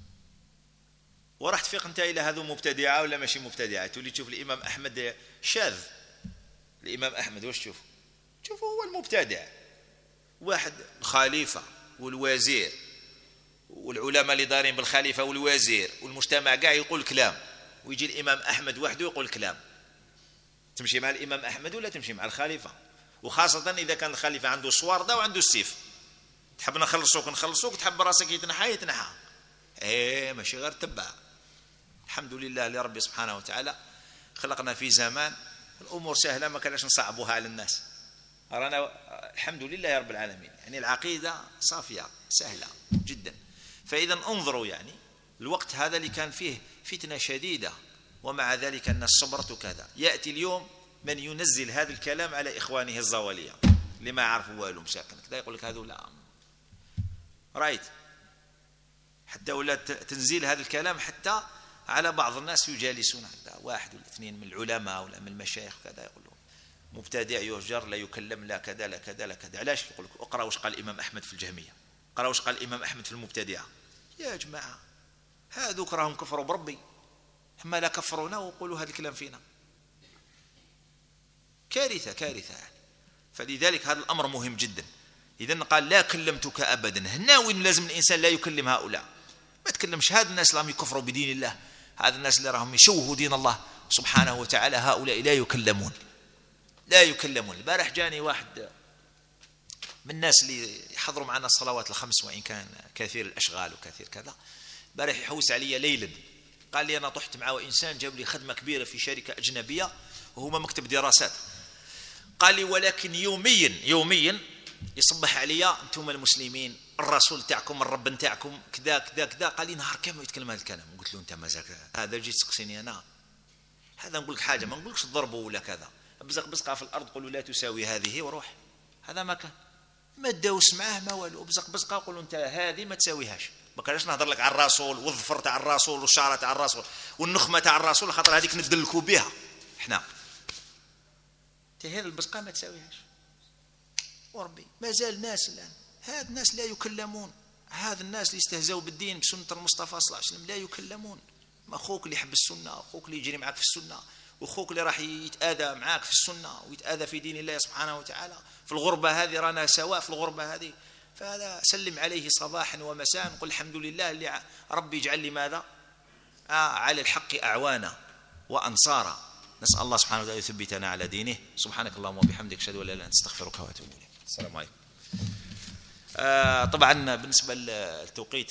وراح تفيق انت الى هذو مبتدعه ولا ماشي مبتدعه، تولي تشوف الامام احمد شاذ. الامام احمد واش تشوف؟ تشوفه هو المبتدع، واحد الخليفه والوزير والعلماء اللي دارين بالخليفه والوزير والمجتمع كاع يقول كلام، ويجي الامام احمد وحده يقول كلام. تمشي مع الامام احمد ولا تمشي مع الخليفه؟ وخاصه اذا كان الخليفه عنده صوارده وعنده السيف، تحب نخلصوك نخلصوك، تحب راسك يتنحى يتنحى. ايه ماشي غير تبع. الحمد لله لربي سبحانه وتعالى خلقنا في زمان الامور سهله، ما كناش نصعبوها على الناس. رانا الحمد لله يا رب العالمين، يعني العقيده صافيه سهله جدا. فاذا انظروا يعني الوقت هذا اللي كان فيه فتنه شديده، ومع ذلك الناس صبرت كذا. ياتي اليوم من ينزل هذا الكلام على اخوانه الزواليه اللي ما يعرفوا والو، مساكن كذا، يقول لك هذو لا رايت، حتى ولا تنزيل هذا الكلام حتى على بعض الناس يجالسون هذا واحد ولا اثنين من العلماء ولا من المشايخ كذا، يقولون مبتدع يهجر لا يكلم لا كذا لا كذا لا كذا. علاش؟ يقول لك اقرا واش قال الامام احمد في الجهميه، اقرا واش قال الامام احمد في المبتدعه. يا جماعه هذوك راهم كفروا بربي، اما لا كفرونا ويقولوا هذا الكلام فينا. كارثه كارثه يعني. فلذلك هذا الامر مهم جدا. اذا قال لا كلمتك ابدا، هنا وين لازم الانسان لا يكلم هؤلاء، ما تكلمش. هذا الناس اللي راهم يكفروا بدين الله، هذا الناس اللي راهم يشوهوا دين الله سبحانه وتعالى، هؤلاء لا يكلمون لا يكلمون. البارح جاني واحد من الناس اللي يحضروا معنا الصلوات الخمس وان كان كثير الاشغال وكثير كذا، البارح يحوس علي ليلا، قال لي انا طحت مع انسان جاب لي خدمه كبيره في شركه اجنبيه وهو مكتب دراسات، قال لي ولكن يوميا يوميا يصبح عليا انتم المسلمين الرسول تاعكم الرب نتاعكم كذا كذا كذا. قال لي نهار كامل يتكلم هذا الكلام. قلت له انت مازال هذا جيت تسقسيني انا؟ هذا نقول لك حاجه، ما نقولكش تضربوا ولا كذا، بزق بزقه في الارض قولوا لا تساوي هذه وروح. هذا ما كان، ما تداوس معاه ما والو، بزق بزقه قولوا انت هذه ما تساويهاش. ما كانش نهضر لك على الرسول والظفر تاع الرسول والشعره تاع الرسول والنخمه تاع الرسول، خاطر هذيك ندلكوا بها احنا. هذه البزقه ما تساويهاش. وربي ما زال ناس الان، هاد الناس لا يكلمون، هذا الناس اللي استهزأوا بالدين بسنة المصطفى صلى الله عليه وسلم لا يكلمون. ما اخوك اللي يحب السنه، اخوك اللي يجري معك في السنه، واخوك اللي راح يتآذى معك في السنه ويتآذى في دين الله سبحانه وتعالى. في الغربه هذه رانا سواء في الغربه هذه، فهذا سلم عليه صباحا ومساء، قل الحمد لله اللي ربي يجعل لي ماذا آه على الحق اعوانا وانصارا. نسال الله سبحانه وتعالى يثبتنا على دينه. سبحانك اللهم وبحمدك اشهد ان لا اله الا انت استغفرك واتوب اليك. السلام عليكم. آه طبعا بالنسبه للتوقيت